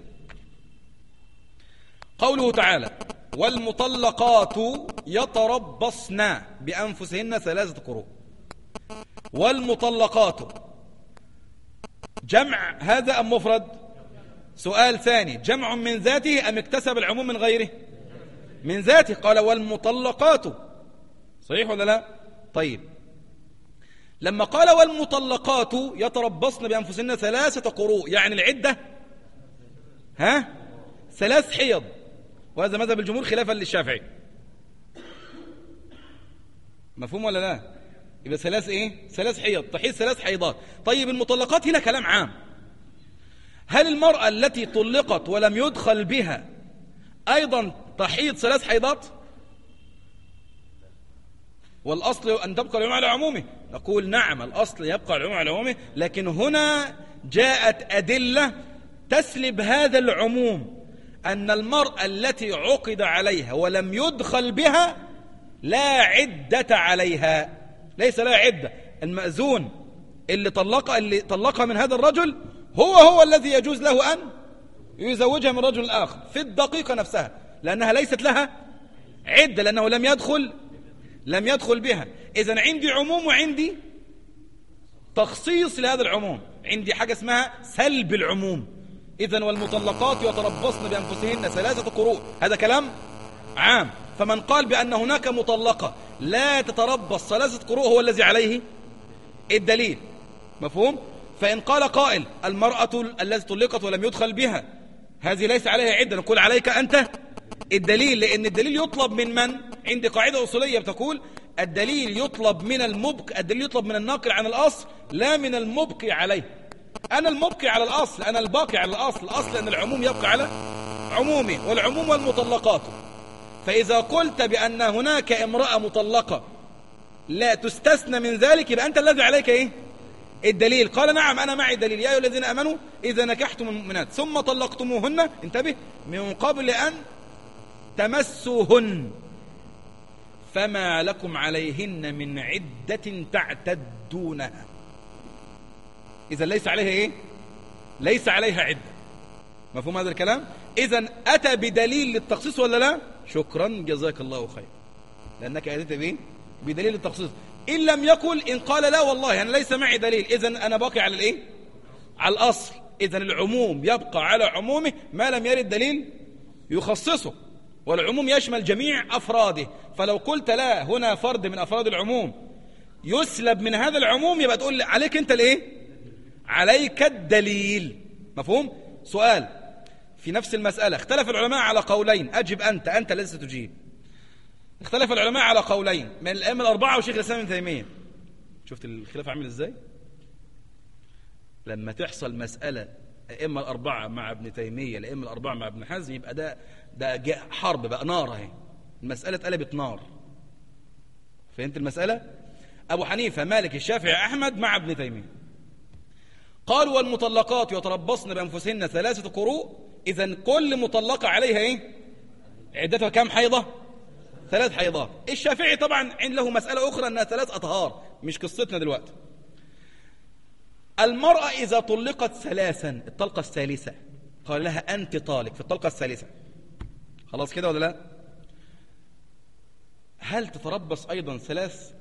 قوله تعالى: والمطلقات يتربصن بأنفسهن ثلاثة قروء. والمطلقات جمع هذا أم مفرد؟ سؤال ثاني: جمع من ذاته أم اكتسب العموم من غيره؟ من ذاته. قال والمطلقات، صحيح ولا لا؟ طيب، لما قال والمطلقات يتربصن بأنفسهن ثلاثة قروء، يعني العدة ها ثلاث حيض، وهذا مذهب الجمهور خلافا للشافعي. مفهوم ولا لا؟ يبقى ثلاث ايه؟ ثلاث حيض، تحيض ثلاث حيضات. طيب المطلقات هنا كلام عام. هل المرأة التي طلقت ولم يدخل بها أيضا تحيض ثلاث حيضات؟ والأصل أن تبقى العموم على عمومه. نقول نعم، الأصل يبقى العموم على عمومه، لكن هنا جاءت أدلة تسلب هذا العموم، أن المرأة التي عقد عليها ولم يدخل بها لا عدة عليها، ليس لا عدة. المأذون اللي طلق اللي طلقها من هذا الرجل هو هو الذي يجوز له أن يزوجها من رجل آخر في الدقيقة نفسها، لأنها ليست لها عدة، لأنه لم يدخل لم يدخل بها. إذن عندي عموم وعندي تخصيص لهذا العموم. عندي حاجة اسمها سلب العموم. إذن والمطلقات يتربصن بأنفسهن ثلاثة قروء، هذا كلام عام. فمن قال بأن هناك مطلقة لا تتربص ثلاثة قروء هو الذي عليه الدليل، مفهوم؟ فإن قال قائل المرأة التي طلقت ولم يدخل بها هذه ليس عليها عدة، نقول عليك أنت الدليل، لأن الدليل يطلب من من؟ عندي قاعدة أصولية بتقول الدليل يطلب من المبقي، الدليل يطلب من الناقل عن الأصل لا من المبقي عليه. أنا المبقي على الأصل، أنا الباقي على الأصل، الأصل أن العموم يبقى على عمومه، والعموم والمطلقات. فإذا قلت بأن هناك امرأة مطلقة لا تستثنى من ذلك يبقى أنت الذي عليك إيه؟ الدليل. قال نعم أنا معي دليل، يا أيها الذين آمنوا إذا نكحتم المؤمنات ثم طلقتموهن، انتبه، من قبل أن تمسوهن فما لكم عليهن من عدة تعتدونها. إذا ليس عليها إيه؟ ليس عليها عدة. مفهوم هذا الكلام؟ إذا أتى بدليل للتخصيص ولا لا؟ شكرا جزاك الله خير، لأنك أتيت بإيه؟ بدليل التخصيص. إن لم يقل، إن قال لا والله أنا ليس معي دليل، إذا أنا باقي على الإيه؟ على الأصل. إذا العموم يبقى على عمومه ما لم يرد دليل يخصصه، والعموم يشمل جميع أفراده. فلو قلت لا هنا فرد من أفراد العموم يسلب من هذا العموم يبقى تقول عليك أنت الإيه؟ عليك الدليل. مفهوم؟ سؤال في نفس المسألة، اختلف العلماء على قولين، أجب أنت، أنت الذي ستجيب. اختلف العلماء على قولين من الأئمة الأربعة وشيخ الإسلام ابن تيمية. شفت الخلاف عامل إزاي؟ لما تحصل مسألة الأئمة الأربعة مع ابن تيمية، الأئمة الأربعة مع ابن حزم، يبقى ده ده حرب بقى، نار اهي، المسألة اتقلبت نار. فهمت المسألة؟ أبو حنيفة مالك الشافعي أحمد مع ابن تيمية قالوا والمطلقات يتربصن بأنفسهن ثلاثة قروء. إذن كل مطلقة عليها إيه؟ عدتها كم حيضة؟ ثلاث حيضات. الشافعي طبعا عند له مسألة أخرى أنها ثلاث أطهار، مش قصتنا دلوقتي. المرأة إذا طلقت ثلاثا، الطلقة الثالثة قال لها أنت طالق في الطلقة الثالثة، خلاص كده ولا لا؟ هل تتربص أيضا ثلاث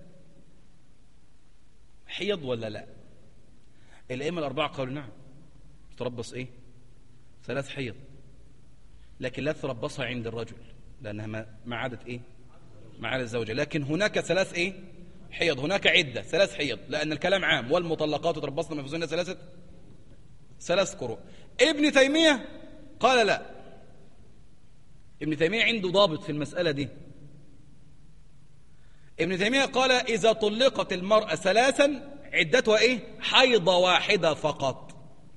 حيض ولا لا؟ الأئمة الأربعة قالوا نعم تتربص إيه؟ ثلاث حيض، لكن لا تتربصها عند الرجل لأنها ما عادت إيه؟ ما عادت الزوجة. لكن هناك ثلاث إيه؟ حيض، هناك عدة ثلاث حيض، لأن الكلام عام، والمطلقات يتربصن بأنفسهن ثلاثة ثلاث قروء. ابن تيمية قال لا، ابن تيمية عنده ضابط في المسألة دي. ابن تيمية قال إذا طلقت المرأة ثلاثا عدتها إيه؟ حيضة واحدة فقط،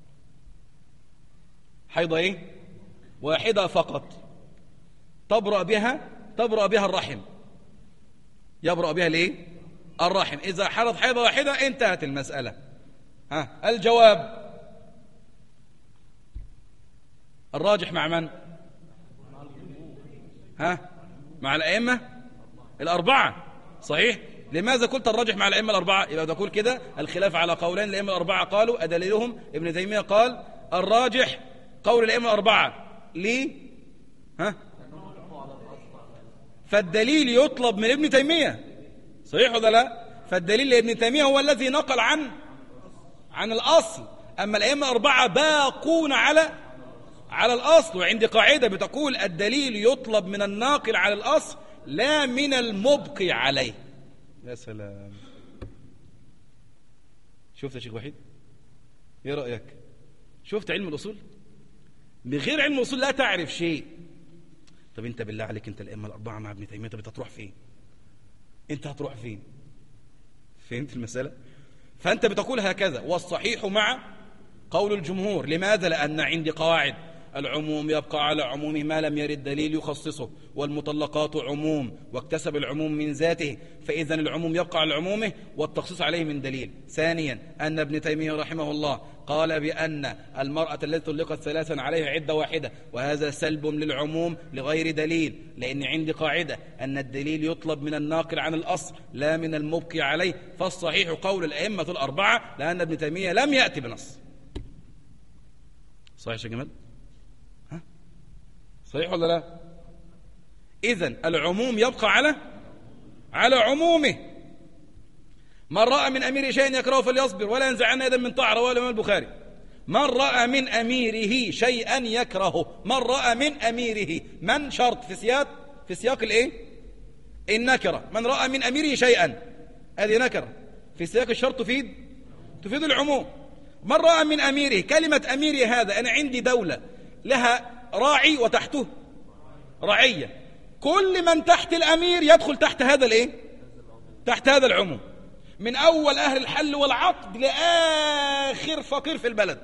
حيضة إيه؟ واحدة فقط، تبرأ بها تبرأ بها الرحم، يبرأ بها الإيه؟ الرحم. إذا حرض حيضة واحدة انتهت المسألة. ها الجواب الراجح مع من؟ ها مع الأئمة الأربعة، صحيح؟ لماذا قلت الراجح مع الأئمة الأربعة؟ يبقى تقول كده الخلاف على قولين الأئمة الأربعة قالوا أدليلهم ابن تيمية قال الراجح قول الأئمة الأربعة ليه؟ ها فالدليل يطلب من ابن تيمية، صحيح ولا لا؟ فالدليل لابن تيمية هو الذي نقل عن عن الأصل، أما الأئمة الأربعة باقون على على الأصل. وعندي قاعدة بتقول الدليل يطلب من الناقل على الأصل لا من المبقي عليه. يا سلام، شفت يا شيخ وحيد؟ ايه رأيك؟ شفت علم الأصول؟ بغير علم الأصول لا تعرف شيء. طب انت بالله عليك، انت الأئمة الأربعة مع ابن تيمية، طب انت هتروح فين؟ انت هتروح فين؟ فهمت المسألة؟ فأنت بتقول هكذا والصحيح مع قول الجمهور. لماذا؟ لأن عندي قواعد، العموم يبقى على عمومه ما لم يرد دليل يخصصه، والمطلقات عموم واكتسب العموم من ذاته، فإذا العموم يبقى على عمومه والتخصيص عليه من دليل. ثانيا أن ابن تيمية رحمه الله قال بأن المرأة التي طلقت ثلاثا عليها عدة واحدة، وهذا سلب للعموم لغير دليل، لأن عندي قاعدة أن الدليل يطلب من الناقل عن الأصل لا من المبقي عليه. فالصحيح قول الأئمة الأربعة لأن ابن تيمية لم يأتي بنص. صحيح يا جمال؟ ها؟ صحيح ولا لا؟ إذن العموم يبقى على على عمومه. من رأى من أمير شيء يكرهه فليصبر ولا ينزعن يدا من طاعة، رواه الإمام البخاري. من رأى من أميره شيئا يكرهه. من رأى من أميره، من شرط في سياق في سياق الايه؟ النكرة. من رأى من أميره شيئا، هذه نكرة في سياق الشرط تفيد تفيد العموم. من رأى من أميره، كلمة أميري هذا أنا عندي دولة لها راعي وتحته رعية، كل من تحت الأمير يدخل تحت هذا الايه؟ تحت هذا العموم، من أول أهل الحل والعقد لآخر فقير في البلد.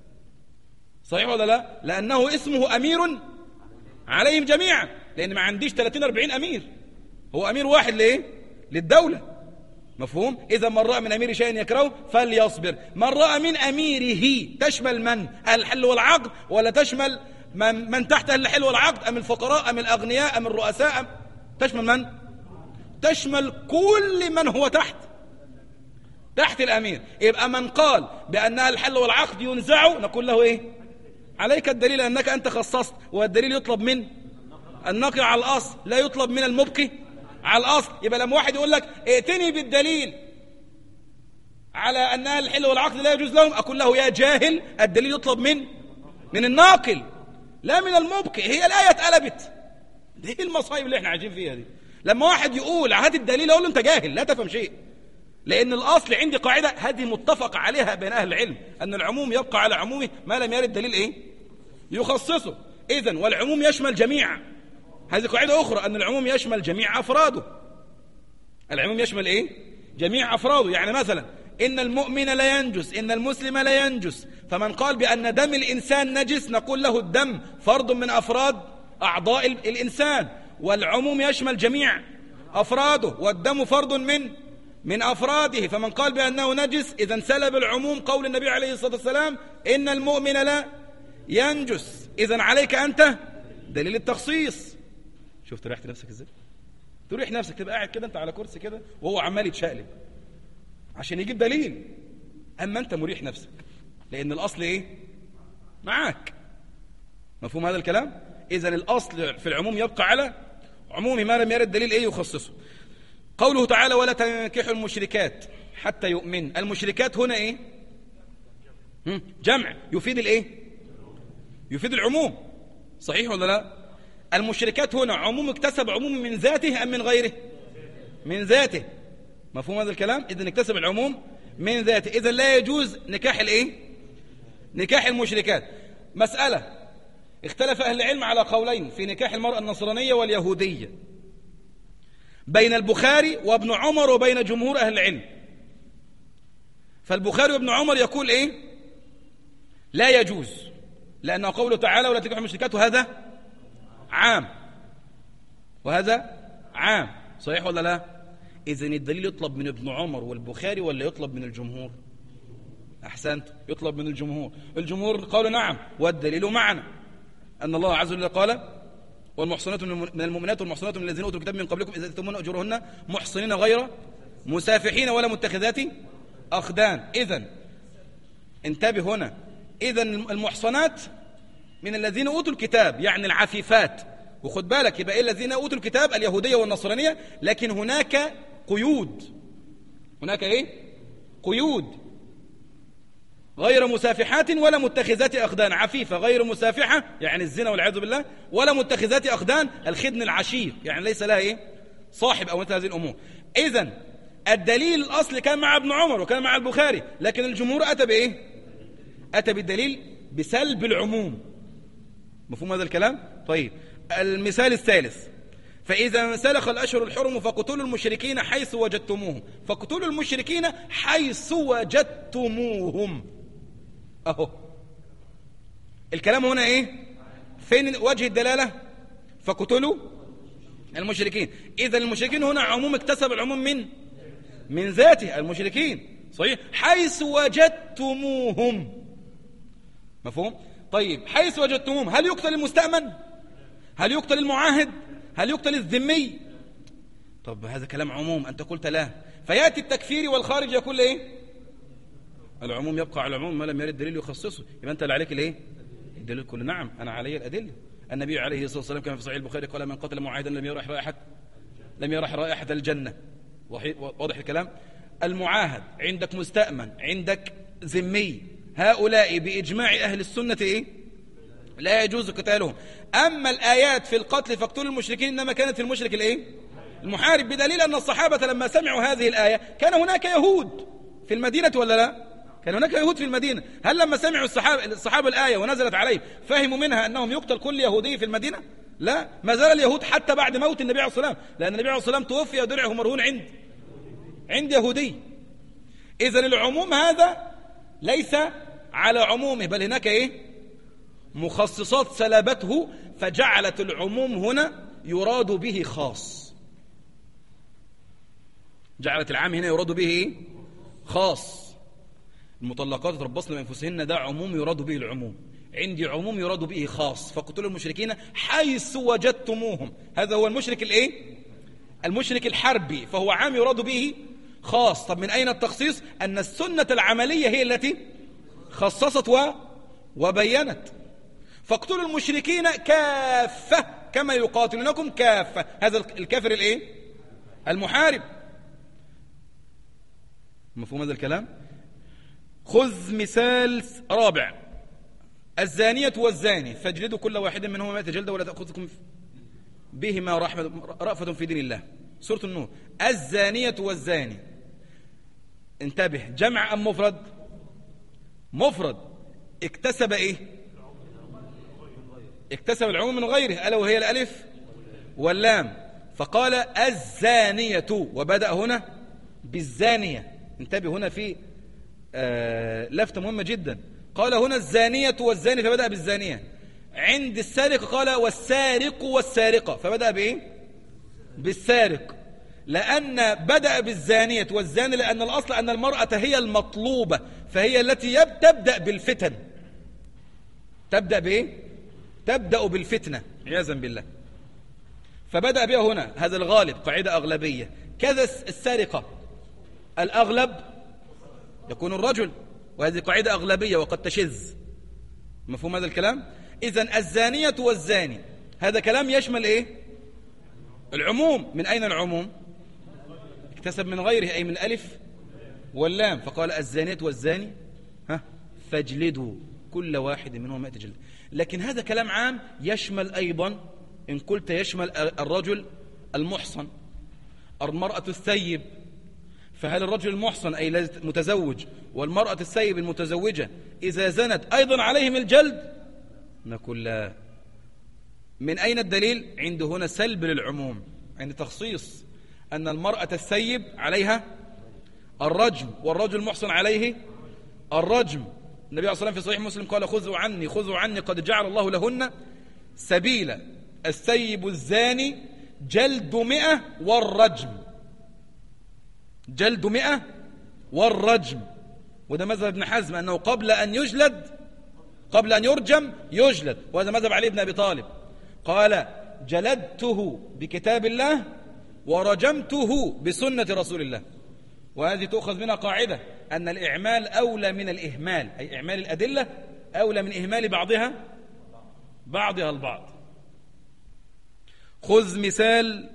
صحيح ولا لا؟ لأنه اسمه أمير عليهم جميعا، لأن ما عنديش ثلاثين أربعين أمير، هو أمير واحد لإيه؟ للدولة. مفهوم؟ إذا من رأى من أمير شيئا يكرهه فليصبر. من رأى من أميره تشمل من؟ أهل الحل والعقد، ولا تشمل من, من تحت أهل الحل والعقد، أم الفقراء، أم الأغنياء، أم الرؤساء؟ أم تشمل من؟ تشمل كل من هو تحت تحت الأمير. يبقى من قال بأن أهل الحل والعقد ينزعوا نقول له إيه؟ عليك الدليل أنك أنت خصصت، والدليل يطلب من النقل على الأصل، لا يطلب من المبقي على الأصل. يبقى لما واحد يقول لك ائتني بالدليل على أن أهل الحل والعقد لا يجوز لهم، أقول له يا جاهل الدليل يطلب من من الناقل لا من المبقي. هي الآية اتقلبت. دي المصايب اللي احنا عايشين فيها دي. لما واحد يقول هات الدليل أقول له أنت جاهل لا تفهم شيء، لأن الأصل عندي قاعدة هذه متفق عليها بين أهل العلم، أن العموم يبقى على عمومه ما لم يرد دليل إيه؟ يخصصه. إذن والعموم يشمل جميع، هذه قاعدة أخرى، أن العموم يشمل جميع أفراده. العموم يشمل إيه؟ جميع أفراده. يعني مثلا إن المؤمن لا ينجس، إن المسلم لا ينجس، فمن قال بأن دم الإنسان نجس نقول له الدم فرد من أفراد أعضاء الإنسان، والعموم يشمل جميع أفراده، والدم فرد من من أفراده. فمن قال بأنه نجس إذا سلب العموم قول النبي عليه الصلاة والسلام إن المؤمن لا ينجس. إذا عليك أنت دليل التخصيص. شفت ريحت نفسك ازاي؟ تريح نفسك، تبقى قاعد كده انت على كرسي كده وهو عمال يتشقلب عشان يجيب دليل، اما انت مريح نفسك لان الاصل ايه؟ معاك. مفهوم هذا الكلام؟ اذا الاصل في العموم يبقى على عمومي ما لم يرد دليل ايه يخصصه. قوله تعالى ولا تنكحوا المشركات حتى يؤمن. المشركات هنا ايه؟ جمع يفيد الايه؟ يفيد العموم. صحيح ولا لا؟ المشركات هنا عموم اكتسب عموم من ذاته أم من غيره؟ من ذاته. مفهوم هذا الكلام؟ إذن اكتسب العموم من ذاته، إذن لا يجوز نكاح الايه؟ نكاح المشركات. مسألة اختلف أهل العلم على قولين في نكاح المرأة النصرانية واليهودية، بين البخاري وابن عمر وبين جمهور أهل العلم. فالبخاري وابن عمر يقول ايه؟ لا يجوز، لأنه قوله تعالى ولا تنكحوا المشركات وهذا عام وهذا عام. صحيح ولا لا؟ إذن الدليل يطلب من ابن عمر والبخاري ولا يطلب من الجمهور؟ أحسنت، يطلب من الجمهور. الجمهور قالوا نعم والدليل معنا أن الله عز وجل قال والمحصنات من المؤمنات والمحصنات من الذين أوتوا الكتاب من قبلكم إذا تتمون أجورهن محصنين غير مسافحين ولا متخذات أخدان. إذن انتبه هنا، إذن المحصنات من الذين أوتوا الكتاب يعني العفيفات، وخد بالك يبقى إيه الذين أوتوا الكتاب؟ اليهودية والنصرانية، لكن هناك قيود، هناك إيه؟ قيود. غير مسافحات ولا متخذات أخدان. عفيفة غير مسافحة يعني الزنا والعياذ بالله، ولا متخذات أخدان الخدن العشير يعني ليس لها إيه؟ صاحب أو مثل هذه الأمور. إذن الدليل الأصل كان مع ابن عمر وكان مع البخاري، لكن الجمهور أتى بإيه؟ أتى بالدليل بسلب العموم. مفهوم هذا الكلام؟ طيب المثال الثالث فإذا انسلخ الأشهر الحرم فاقتلوا المشركين حيث وجدتموهم. فاقتلوا المشركين حيث وجدتموهم. أهو الكلام هنا إيه؟ فين وجه الدلالة؟ فاقتلوا المشركين. إذا المشركين هنا عموم اكتسب العموم من من ذاته المشركين. صحيح؟ حيث وجدتموهم. مفهوم؟ طيب حيث وجدتموهم هل يقتل المستأمن؟ هل يقتل المعاهد؟ هل يقتل الذمي؟ طب هذا كلام عموم أنت قلت لا، فيأتي التكفير والخارج يقول إيه؟ العموم يبقى على العموم ما لم يرد دليل يخصصه. يبقى أنت اللي عليك الإيه؟ الدليل كله. نعم أنا علي الأدلة. النبي عليه الصلاة والسلام كما في صحيح البخاري قال من قتل معاهدا لم يرح رائحة لم يرح رائحة الجنة. واضح الكلام؟ المعاهد عندك مستأمن عندك ذمي، هؤلاء بإجماع أهل السنة إيه؟ لا يجوز قتالهم. أما الآيات في القتل فاقتلوا المشركين إنما كانت في المشرك الإيه؟ المحارب، بدليل أن الصحابة لما سمعوا هذه الآية كان هناك يهود في المدينة ولا لا؟ كان هناك يهود في المدينة. هل لما سمعوا الصحابة, الصحابة الآية ونزلت عليهم فهموا منها أنهم يقتل كل يهودي في المدينة؟ لا، ما زال اليهود حتى بعد موت النبي عليه الصلاة والسلام، لأن النبي عليه الصلاة والسلام توفي ودرعه مرهون عند عند يهودي. إذن العموم هذا ليس على عمومه، بل هناك إيه؟ مخصصات سلبته، فجعلت العموم هنا يراد به خاص. جعلت العام هنا يراد به إيه؟ خاص. المطلقات يتربصن بأنفسهن، ده عموم يراد به العموم. عندي عموم يراد به خاص، فاقتلوا المشركين حيث وجدتموهم. هذا هو المشرك الايه؟ المشرك الحربي، فهو عام يراد به خاص. طب من أين التخصيص؟ أن السنة العملية هي التي خصصت و... وبينت. فاقتلوا المشركين كافة كما يقاتلونكم كافة. هذا الكافر الايه؟ المحارب. مفهوم هذا الكلام؟ خذ مثال رابع: الزانية والزاني فاجلدوا كل واحد منهما مائة جلدة ولا تأخذكم بهما رأفة في دين الله. سورة النور. الزانية والزاني، انتبه، جمع أم مفرد؟ مفرد. اكتسب ايه؟ اكتسب العموم من غيره، ألا وهي الألف واللام. فقال الزانية وبدأ هنا بالزانية. انتبه، هنا في آه لفتة مهمة جدا. قال هنا الزانية والزاني فبدأ بالزانية. عند السارق قال والسارق والسارقة فبدأ بإيه؟ بالسارق. لأن بدأ بالزانية والزاني لأن الأصل أن المرأة هي المطلوبة، فهي التي تبدأ بالفتن. تبدأ بإيه؟ تبدأ بالفتنة عياذا بالله، فبدأ بها هنا. هذا الغالب، قاعدة أغلبية. كذا السارقة الأغلب يكون الرجل، وهذه قاعدة أغلبية وقد تشذ. مفهوم هذا الكلام؟ إذن الزانية والزاني هذا كلام يشمل إيه؟ العموم. من أين العموم؟ اكتسب من غيره، أي من الألف واللام. فقال الزانية والزاني ها فاجلدوا كل واحد منهم مائة جلدة. لكن هذا كلام عام يشمل أيضا، إن قلت يشمل الرجل المحصن، المرأة الثيب. فهل الرجل المحصن أي متزوج والمرأة الثيب المتزوجة إذا زنت أيضا عليهم الجلد؟ نقول لا. من أين الدليل؟ عند هنا سلب للعموم، عند تخصيص أن المرأة الثيب عليها الرجم والرجل المحصن عليه الرجم. النبي عليه الصلاة والسلام في صحيح مسلم قال خذوا عني خذوا عني قد جعل الله لهن سبيلا. الثيب الزاني جلد مئة والرجم. جلد مئة والرجم. وده مذهب ابن حزم أنه قبل أن يجلد قبل أن يرجم يجلد، وهذا مذهب علي بن أبي طالب. قال جلدته بكتاب الله ورجمته بسنة رسول الله. وهذه تؤخذ منها قاعدة أن الإعمال أولى من الإهمال، أي إعمال الأدلة أولى من إهمال بعضها بعضها البعض. خذ مثال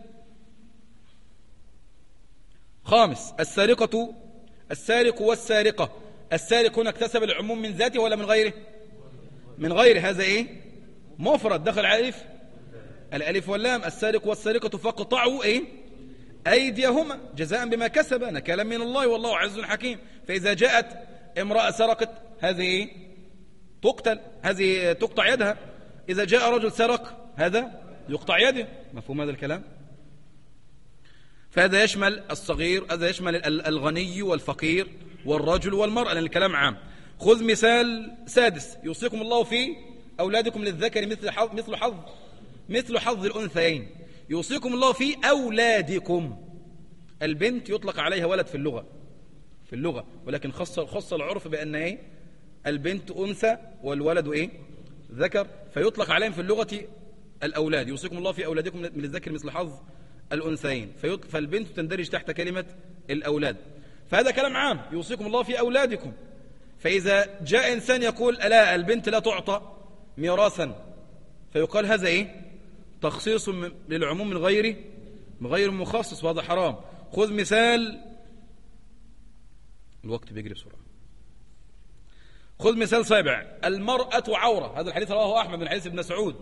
خامس: السارقة السارق والسارقة. السارق هنا اكتسب العموم من ذاته ولا من غيره؟ من غيره. هذا ايه؟ مفرد، دخل على الالف الالف واللام. السارق والسارقة فاقطعوا ايه؟ ايديهما جزاء بما كسب نكالا من الله والله عز حكيم. فاذا جاءت امرأة سرقت هذه ايه؟ تقتل، هذه تقطع يدها. اذا جاء رجل سرق هذا يقطع يده. مفهوم هذا الكلام؟ فهذا يشمل الصغير، هذا يشمل الغني والفقير والرجل والمرأة، لأن الكلام عام. خذ مثال سادس: يوصيكم الله في أولادكم للذكر مثل حظ مثل حظ مثل حظ الأنثيين. يوصيكم الله في أولادكم. البنت يطلق عليها ولد في اللغة في اللغة ولكن خص خص العرف بأن ايه؟ البنت أنثى والولد ايه؟ ذكر، فيطلق عليهم في اللغة الأولاد. يوصيكم الله في أولادكم للذكر مثل حظ الأنثيين، فالبنت تندرج تحت كلمة الأولاد. فهذا كلام عام، يوصيكم الله في أولادكم. فإذا جاء إنسان يقول لا البنت لا تعطى ميراثا، فيقال هذا إيه؟ تخصيص للعموم من غير من غير مخصص، وهذا حرام. خذ مثال، الوقت بيجري بسرعة. خذ مثال سابع: المرأة عورة. هذا الحديث رواه أحمد من حديث ابن مسعود.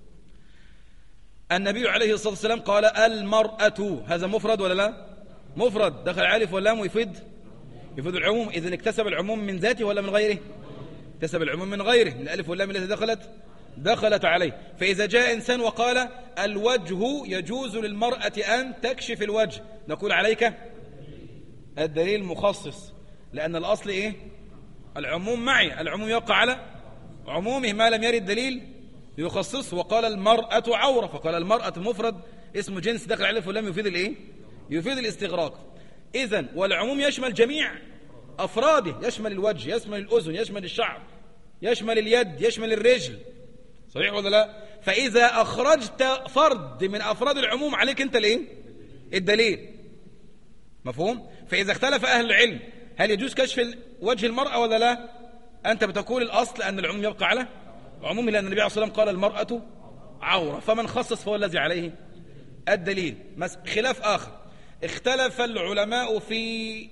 النبي عليه الصلاة والسلام قال المرأة، هذا مفرد ولا لا؟ مفرد، دخل الالف واللام ويفيد يفيد العموم. إذن اكتسب العموم من ذاته ولا من غيره؟ اكتسب العموم من غيره، الالف واللام التي دخلت دخلت عليه. فإذا جاء إنسان وقال الوجه يجوز للمرأة أن تكشف الوجه، نقول عليك الدليل مخصص، لأن الأصل إيه؟ العموم معي، العموم يقع على عمومه ما لم يرد دليل يخصصه. وقال المرأة عورة، فقال المرأة مفرد اسم جنس دخل عليه فلم يفيد الإيه؟ يفيد الاستغراق. إذن والعموم يشمل جميع أفراده، يشمل الوجه، يشمل الأذن، يشمل الشعر، يشمل اليد، يشمل الرجل. صحيح ولا لا؟ فإذا أخرجت فرد من أفراد العموم عليك أنت الإيه؟ الدليل. مفهوم؟ فإذا اختلف أهل العلم هل يجوز كشف وجه المرأة ولا لا؟ أنت بتقول الأصل أن العموم يبقى على عموم، لأن النبي عليه الصلاة والسلام قال المرأة عورة، فمن خصص فهو الذي عليه الدليل. خلاف آخر: اختلف العلماء في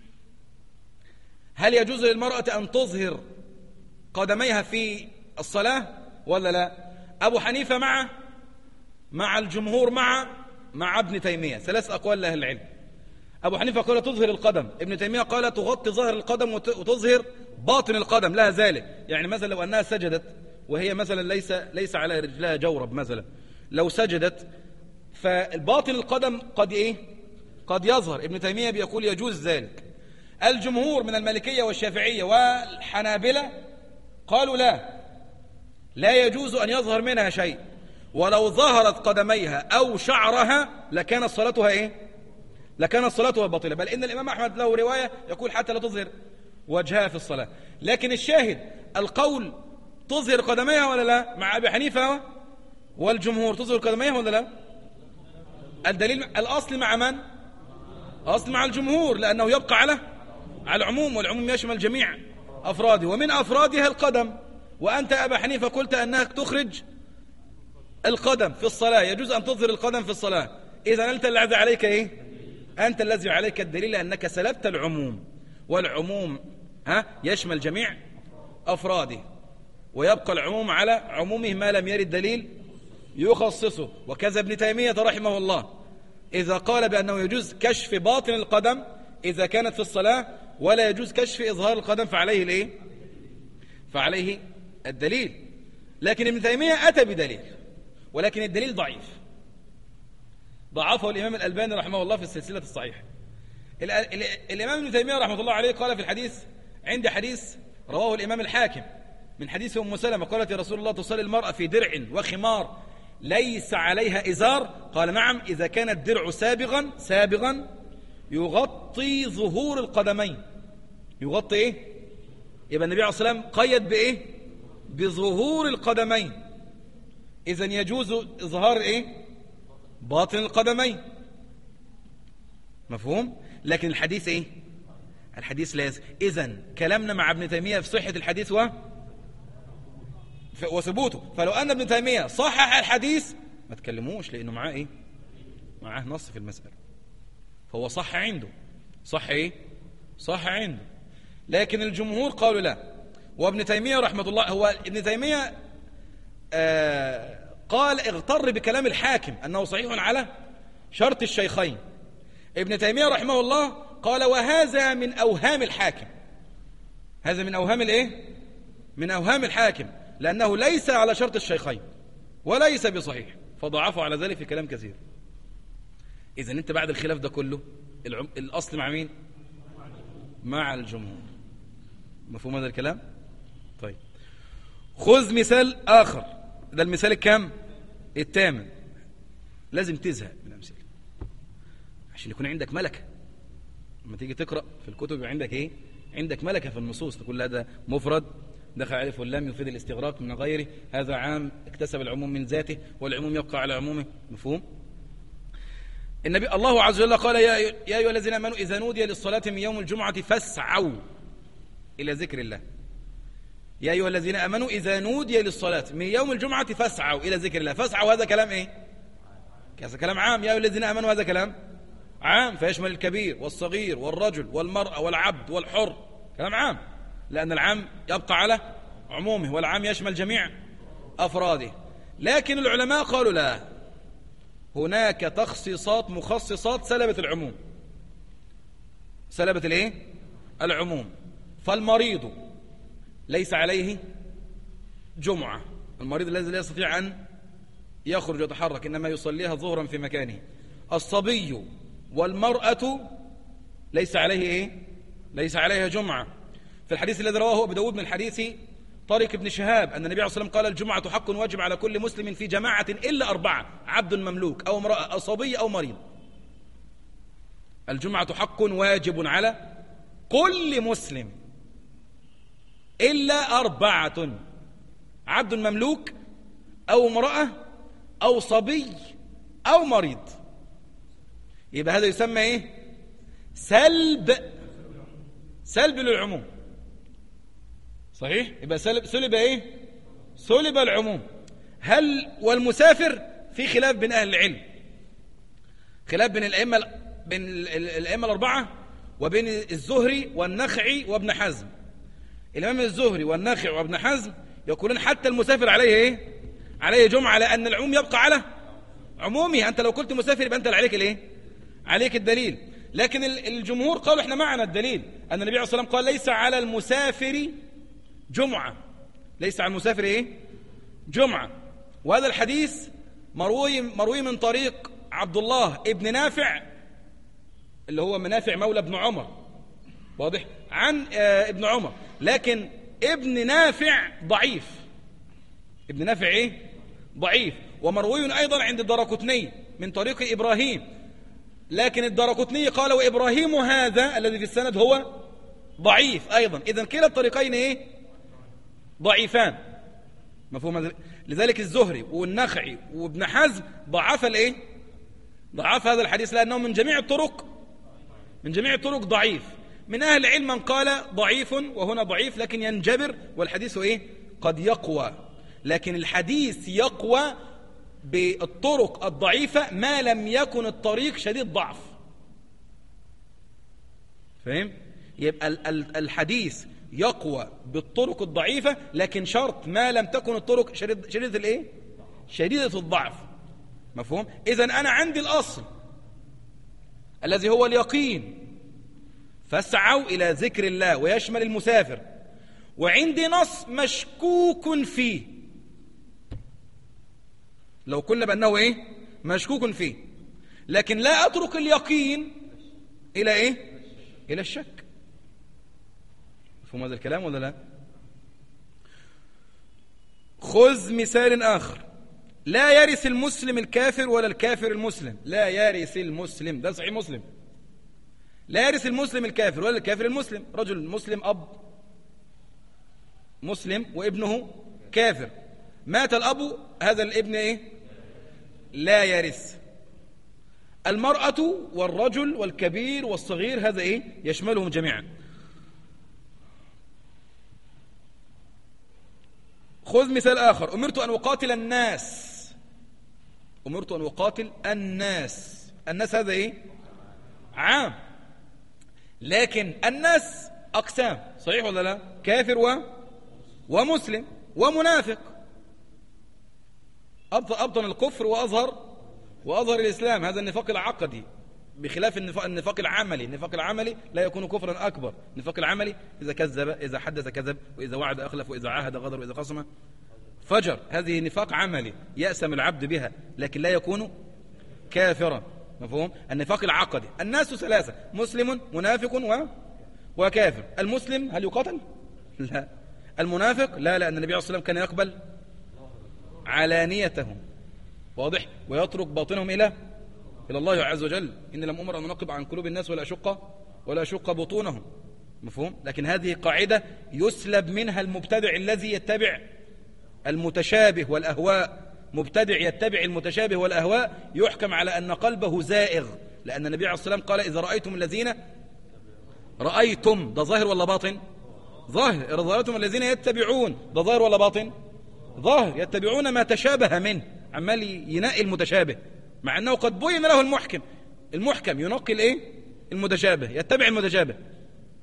هل يجوز للمرأة أن تظهر قدميها في الصلاة ولا لا؟ أبو حنيفة مع مع الجمهور مع مع ابن تيمية، ثلاث أقوال لأهل العلم. أبو حنيفة قال تظهر القدم، ابن تيمية قال تغطي ظاهر القدم وتظهر باطن القدم لها ذلك. يعني مثلا لو أنها سجدت وهي مثلا ليس ليس على رجلها جورب مثلا، لو سجدت فالباطن القدم قد إيه؟ قد يظهر. ابن تيمية بيقول يجوز ذلك. الجمهور من المالكية والشافعية والحنابلة قالوا لا لا يجوز أن يظهر منها شيء، ولو ظهرت قدميها أو شعرها لكانت صلاتها إيه؟ لكانت صلاتها باطلة. بل إن الإمام أحمد له رواية يقول حتى لا تظهر وجهها في الصلاة. لكن الشاهد القول تظهر قدميها ولا لا؟ مع أبي حنيفة والجمهور تظهر قدميها ولا لا؟ الدليل الأصل مع من؟ أصل مع الجمهور، لأنه يبقى على على العموم، والعموم يشمل جميع أفراده، ومن أفرادها القدم. وأنت أبا حنيفة قلت أنها تخرج القدم في الصلاة، يجوز أن تظهر القدم في الصلاة. إذا أنت الذي عليك إيه؟ أنت الذي عليك الدليل، لأنك سلبت العموم، والعموم ها يشمل جميع أفراده، ويبقى العموم على عمومه ما لم يرد دليل يخصصه. وكذا ابن تيمية رحمه الله إذا قال بأنه يجوز كشف باطن القدم إذا كانت في الصلاة، ولا يجوز كشف إظهار القدم، فعليه الإيه؟ فعليه الدليل. لكن ابن تيمية أتى بدليل، ولكن الدليل ضعيف، ضعفه الإمام الألباني رحمه الله في السلسلة الصحيحة. الإمام ابن تيمية رحمه الله عليه قال في الحديث، عند حديث رواه الإمام الحاكم من حديث أم سلمة قالت يا رسول الله تصلي المرأة في درع وخمار ليس عليها إزار؟ قال نعم، إذا كان الدرع سابغا سابغا يغطي ظهور القدمين. يغطي إيه؟ يبقى النبي عليه الصلاة والسلام قيد بإيه؟ بظهور القدمين. إذن يجوز إظهار إيه؟ باطن القدمين. مفهوم؟ لكن الحديث إيه؟ الحديث لازم. إذن كلامنا مع ابن تيمية في صحة الحديث و وثبوته. فلو أن ابن تيمية صحح الحديث ما تكلموش، لأنه معاه إيه؟ معاه نص في المسألة، فهو صح عنده. صح إيه؟ صح عنده. لكن الجمهور قالوا لا. وابن تيمية رحمة الله، هو ابن تيمية آه قال اغتر بكلام الحاكم أنه صحيح على شرط الشيخين. ابن تيمية رحمه الله قال وهذا من أوهام الحاكم، هذا من أوهام الإيه؟ من أوهام الحاكم، لأنه ليس على شرط الشيخين وليس بصحيح، فضعفوا على ذلك في كلام كثير. إذن أنت بعد الخلاف ده كله العم... الأصل مع مين؟ مع الجمهور. مفهوم هذا الكلام؟ طيب خذ مثال آخر، ده المثال الكام؟ الثامن. لازم تزهق من الأمثلة عشان يكون عندك ملكة لما تيجي تقرأ في الكتب، يبقى عندك إيه؟ عندك ملكة في النصوص، تقول هذا مفرد دخل عليه واللام يفيد الاستغراق من غيره، هذا عام اكتسب العموم من ذاته، والعموم يبقى على عمومه. مفهوم؟ النبي الله عز وجل قال يا يا ايها الذين امنوا اذا نودي للصلاه من يوم الجمعه فاسعوا الى ذكر الله. يا ايها الذين امنوا اذا نودي للصلاه من يوم الجمعه فاسعوا الى ذكر الله. فاسعوا هذا كلام ايه؟ هذا كلام عام. يا ايها الذين امنوا هذا كلام عام، فيشمل الكبير والصغير والرجل والمراه والعبد والحر، كلام عام. لأن العام يبقى على عمومه والعام يشمل جميع أفراده. لكن العلماء قالوا لا، هناك تخصيصات مخصصات سلبت العموم، سلبت الايه؟ العموم. فالمريض ليس عليه جمعة، المريض الذي لا يستطيع أن يخرج ويتحرك إنما يصليها ظهرا في مكانه. الصبي والمرأة ليس عليه إيه؟ ليس عليها جمعة. في الحديث الذي رواه أبو داود من حديث طارق بن شهاب أن النبي عليه الصلاة والسلام قال الجمعة حق واجب على كل مسلم في جماعة إلا أربعة: عبد مملوك أو امرأة أو صبي أو مريض. الجمعة حق واجب على كل مسلم إلا أربعة: عبد مملوك أو امرأة أو صبي أو مريض. يبقى هذا يسمى إيه؟ سلب، سلب للعموم. صحيح؟ يبقى سلب، سلب إيه؟ سلب العموم. هل والمسافر في خلاف بين أهل العلم، خلاف بين الأئمة بين الأئمة الأربعة وبين الزهري والنخعي وابن حزم. الإمام الزهري والنخعي وابن حزم يقولون حتى المسافر عليه إيه؟ عليه جمعة، لأن العموم يبقى على عمومه. أنت لو قلت مسافر يبقى أنت عليك الإيه؟ عليك الدليل. لكن الجمهور قالوا إحنا معنا الدليل، أن النبي عليه الصلاة والسلام قال ليس على المسافر جمعة، ليس على المسافر إيه؟ جمعة. وهذا الحديث مروي مروي من طريق عبد الله ابن نافع اللي هو منافع مولى ابن عمر، واضح، عن ابن عمر. لكن ابن نافع ضعيف، ابن نافع ايه؟ ضعيف. ومروي ايضا عند الدارقطني من طريق ابراهيم، لكن الدارقطني قال وابراهيم هذا الذي في السند هو ضعيف ايضا. اذا كلا الطريقين ايه؟ ضعيفان. مفهوم؟ لذلك الزهري والنخعي وابن حزم ضعف الايه؟ ضعف هذا الحديث لانه من جميع الطرق من جميع الطرق ضعيف. من اهل العلم من قال ضعيف، وهنا ضعيف لكن ينجبر، والحديث ايه؟ قد يقوى. لكن الحديث يقوى بالطرق الضعيفة ما لم يكن الطريق شديد ضعف. فهم؟ يبقى الحديث يقوى بالطرق الضعيفة، لكن شرط ما لم تكن الطرق شديد شديدة الايه؟ شديدة الضعف. مفهوم؟ إذن أنا عندي الأصل الذي هو اليقين، فاسعوا إلى ذكر الله ويشمل المسافر. وعندي نص مشكوك فيه، لو قلنا بأنه إيه؟ مشكوك فيه، لكن لا أترك اليقين إلى إيه؟ إلى الشك. مفهوم هذا الكلام ولا لا؟ خذ مثال آخر: لا يرث المسلم الكافر ولا الكافر المسلم. لا يرث المسلم، ده صحيح مسلم. لا يرث المسلم الكافر ولا الكافر المسلم. رجل مسلم، أب مسلم وابنه كافر، مات الأب، هذا الابن إيه؟ لا يرث. المرأة والرجل والكبير والصغير هذا إيه؟ يشملهم جميعا. خذ مثال آخر: أمرت أن أقاتل الناس. أمرت أن أقاتل الناس. الناس هذا إيه؟ عام، لكن الناس أقسام، صحيح ولا لا؟ كافر و... ومسلم ومنافق. أبطن الكفر وأظهر وأظهر الإسلام، هذا النفاق العقدي، بخلاف النفاق, النفاق العملي. النفاق العملي لا يكون كفرا أكبر. النفاق العملي إذا كذب، إذا حدث كذب، وإذا وعد أخلف، وإذا عاهد غدر، وإذا قسم فجر. هذه نفاق عملي يأسم العبد بها، لكن لا يكون كافرا. مفهوم؟ النفاق العقدي. الناس ثلاثة: مسلم، منافق و... وكافر. المسلم هل يقاتل؟ لا. المنافق لا، لأن النبي عليه الصلاة والسلام كان يقبل علانيتهم، واضح، ويترك باطنهم إلى إلى الله عز وجل. إن لم أمر أن ننقب عن قلوب الناس ولا أشق ولا أشق بطونهم. مفهوم؟ لكن هذه قاعدة يسلب منها المبتدع الذي يتبع المتشابه والأهواء. مبتدع يتبع المتشابه والأهواء يحكم على أن قلبه زائغ، لأن النبي عليه الصلاة والسلام قال إذا رأيتم الذين رأيتم، ده ظاهر ولا باطن؟ ظاهر. إذا رأيتم الذين يتبعون، ده ظاهر ولا باطن؟ ظاهر. يتبعون ما تشابه منه، عمال ينقي المتشابه، مع أنه قد بين له المحكم. المحكم ينقي الايه؟ المتشابه، يتبع المتشابه.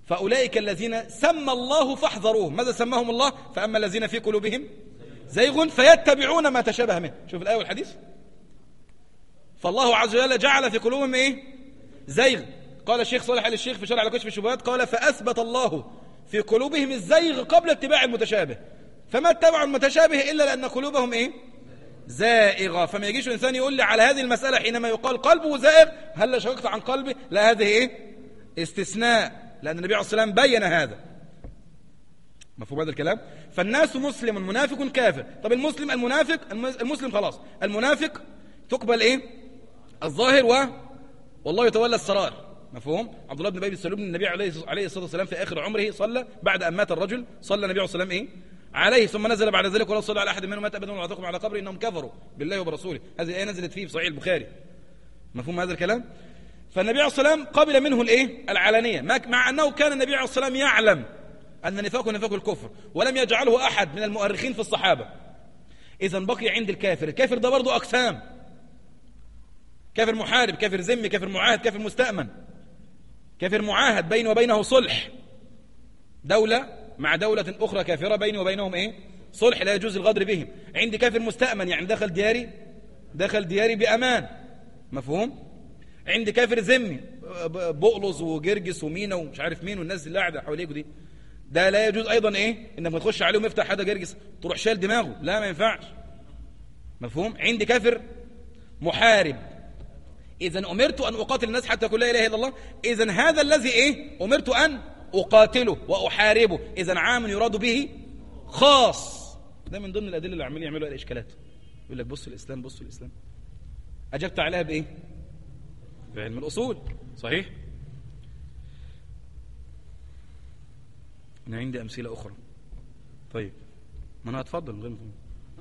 فأولئك الذين سمى الله فاحذروهم. ماذا سماهم الله؟ فأما الذين في قلوبهم زيغ فيتبعون ما تشابه منه. شوف الآية والحديث. فالله عز وجل جعل في قلوبهم إيه؟ زيغ. قال الشيخ صالح آل الشيخ في شرح على كشف الشبهات قال فأثبت الله في قلوبهم الزيغ قبل اتباع المتشابه، فما اتبعوا المتشابه إلا لأن قلوبهم إيه؟ زائغة. فما يجيش الإنسان يقول لي على هذه المسألة حينما يقال قلبه زائغ هل شققت عن قلبي؟ لا، هذه إيه؟ استثناء، لأن النبي عليه الصلاة والسلام بين هذا. مفهوم هذا الكلام؟ فالناس مسلم منافق كافر. طب المسلم المنافق المسلم خلاص، المنافق تقبل إيه؟ الظاهر و والله يتولى السرار. مفهوم؟ عبد الله بن ابي بن سلول النبي عليه الصلاه والسلام في اخر عمره صلى بعد ان مات الرجل، صلى النبي عليه الصلاه والسلام ايه؟ عليه، ثم نزل بعد ذلك ولا صلى على احد منهم مات ابدا ولا على قبر انهم كفروا بالله وبرسوله. هذه الايه نزلت فيه في صحيح البخاري. مفهوم هذا الكلام؟ فالنبي عليه الصلاه والسلام قبل منه الايه؟ العلانيه، مع انه كان النبي عليه الصلاه والسلام يعلم ان نفاقه نفاق الكفر، ولم يجعله احد من المؤرخين في الصحابه. اذا بقي عند الكافر، الكافر ده برضه اقسام: كافر محارب، كافر ذمي، كافر معاهد، كافر مستأمن. كافر معاهد بيني وبينه صلح، دولة مع دولة أخرى كافرة بيني وبينهم إيه؟ صلح لا يجوز الغدر بهم. عندي كافر مستأمن يعني دخل دياري دخل دياري بأمان. مفهوم؟ عندي كافر ذمي، بقلص وجرجس ومينا ومش عارف مين والناس اللي قاعدة حواليكوا دي، ده لا يجوز أيضا إيه؟ إنك ما تخش عليهم يفتح حدا جرجس تروح شال دماغه، لا ما ينفعش. مفهوم؟ عندي كافر محارب، إذن أمرت أن أقاتل الناس حتى يقول لا إله إلا الله. إذن هذا الذي إيه؟ أمرت أن أقاتله وأحاربه. إذن عام يراد به خاص. ده من ضمن الأدلة اللي عمالين يعملوا الإشكالات. يقول لك بص الإسلام بص الإسلام. أجبت عليها بإيه؟ بعلم الأصول. صحيح؟ أنا عندي أمثلة أخرى. طيب ما أنا هتفضل من غير مفهوم.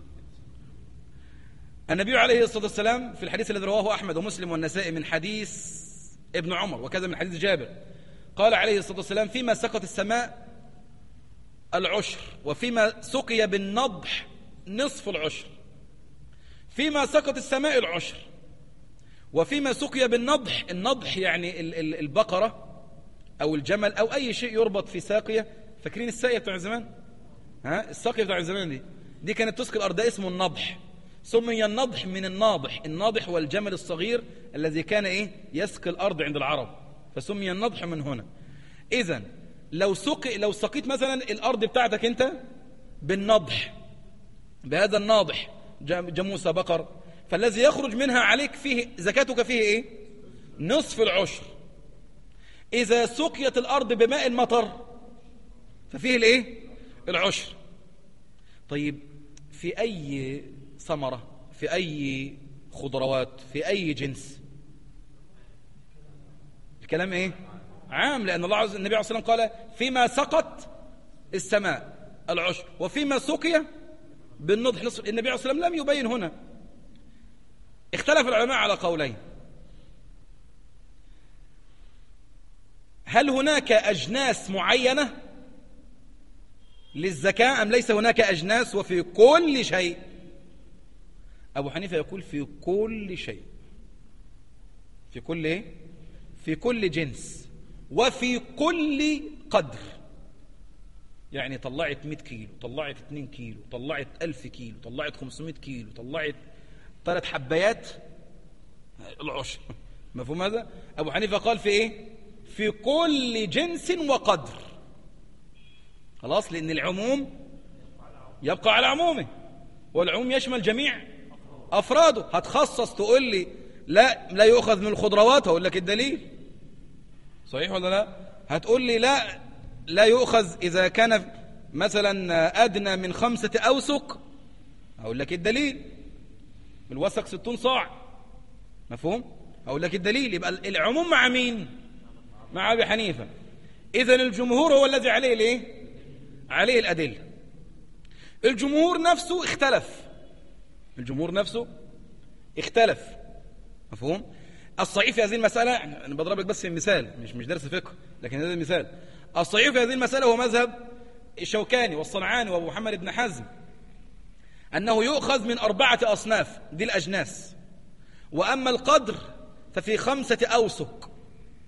النبي عليه الصلاة والسلام في الحديث الذي رواه أحمد ومسلم والنسائي من حديث ابن عمر وكذا من حديث جابر قال عليه الصلاة والسلام فيما سقط السماء العشر، وفيما سقي بالنضح نصف العشر. فيما سقط السماء العشر، وفيما سقي بالنضح، النضح يعني البقرة أو الجمل أو أي شيء يربط في ساقية. فاكرين الساقية بتاع زمان؟ ها الساقية بتاع زمان دي دي كانت تسقي الأرض، اسمه النضح. سمي النضح من الناضح، الناضح والجمل الصغير الذي كان إيه؟ يسقي الأرض عند العرب، فسمي النضح من هنا. إذن لو سقي لو سقيت مثلا الأرض بتاعتك أنت بالنضح، بهذا الناضح جاموسة بقر، فالذي يخرج منها عليك فيه زكاتك فيه إيه؟ نصف العشر. إذا سقيت الأرض بماء المطر ففيه الإيه؟ العشر. طيب في أي ثمرة، في أي خضروات، في أي جنس؟ الكلام إيه؟ عام، لأن الله عز النبي عليه الصلاة والسلام قال فيما سقط السماء العشر وفيما سقي بالنضح نصف. النبي عليه الصلاة والسلام لم يبين هنا. اختلف العلماء على قولين: هل هناك أجناس معينة للزكاة أم ليس هناك أجناس وفي كل شيء؟ أبو حنيفة يقول في كل شيء، في كل إيه؟ في كل جنس وفي كل قدر. يعني طلعت مئة كيلو، طلعت اثنين كيلو، طلعت ألف كيلو، طلعت خمسمائة كيلو، طلعت ثلاث حبايات العشر. مفهوم هذا؟ أبو حنيفة قال في إيه؟ في كل جنس وقدر. خلاص، لأن العموم يبقى على عمومه، والعموم يشمل جميع أفراده. هتخصص تقول لي لا لا يؤخذ من الخضروات، هقول لك الدليل. صحيح ولا لا؟ هتقول لي لا لا يؤخذ إذا كان مثلا أدنى من خمسة أوسق، هقول لك الدليل. الوسق ستون صاع. مفهوم؟ هقول لك الدليل. يبقى العموم مع مين؟ مع أبي حنيفة. إذن الجمهور هو الذي عليه الايه؟ عليه الأدلة. الجمهور نفسه اختلف الجمهور نفسه اختلف مفهوم؟ الصحيح في هذه المسألة، أنا بضرب لك بس مثال، مش مش درس فقه، لكن هذا المثال. الصحيح في هذه المسألة هو مذهب الشوكاني والصنعاني وأبو محمد بن حزم، أنه يؤخذ من أربعة أصناف، دي الأجناس. وأما القدر ففي خمسة أوسق.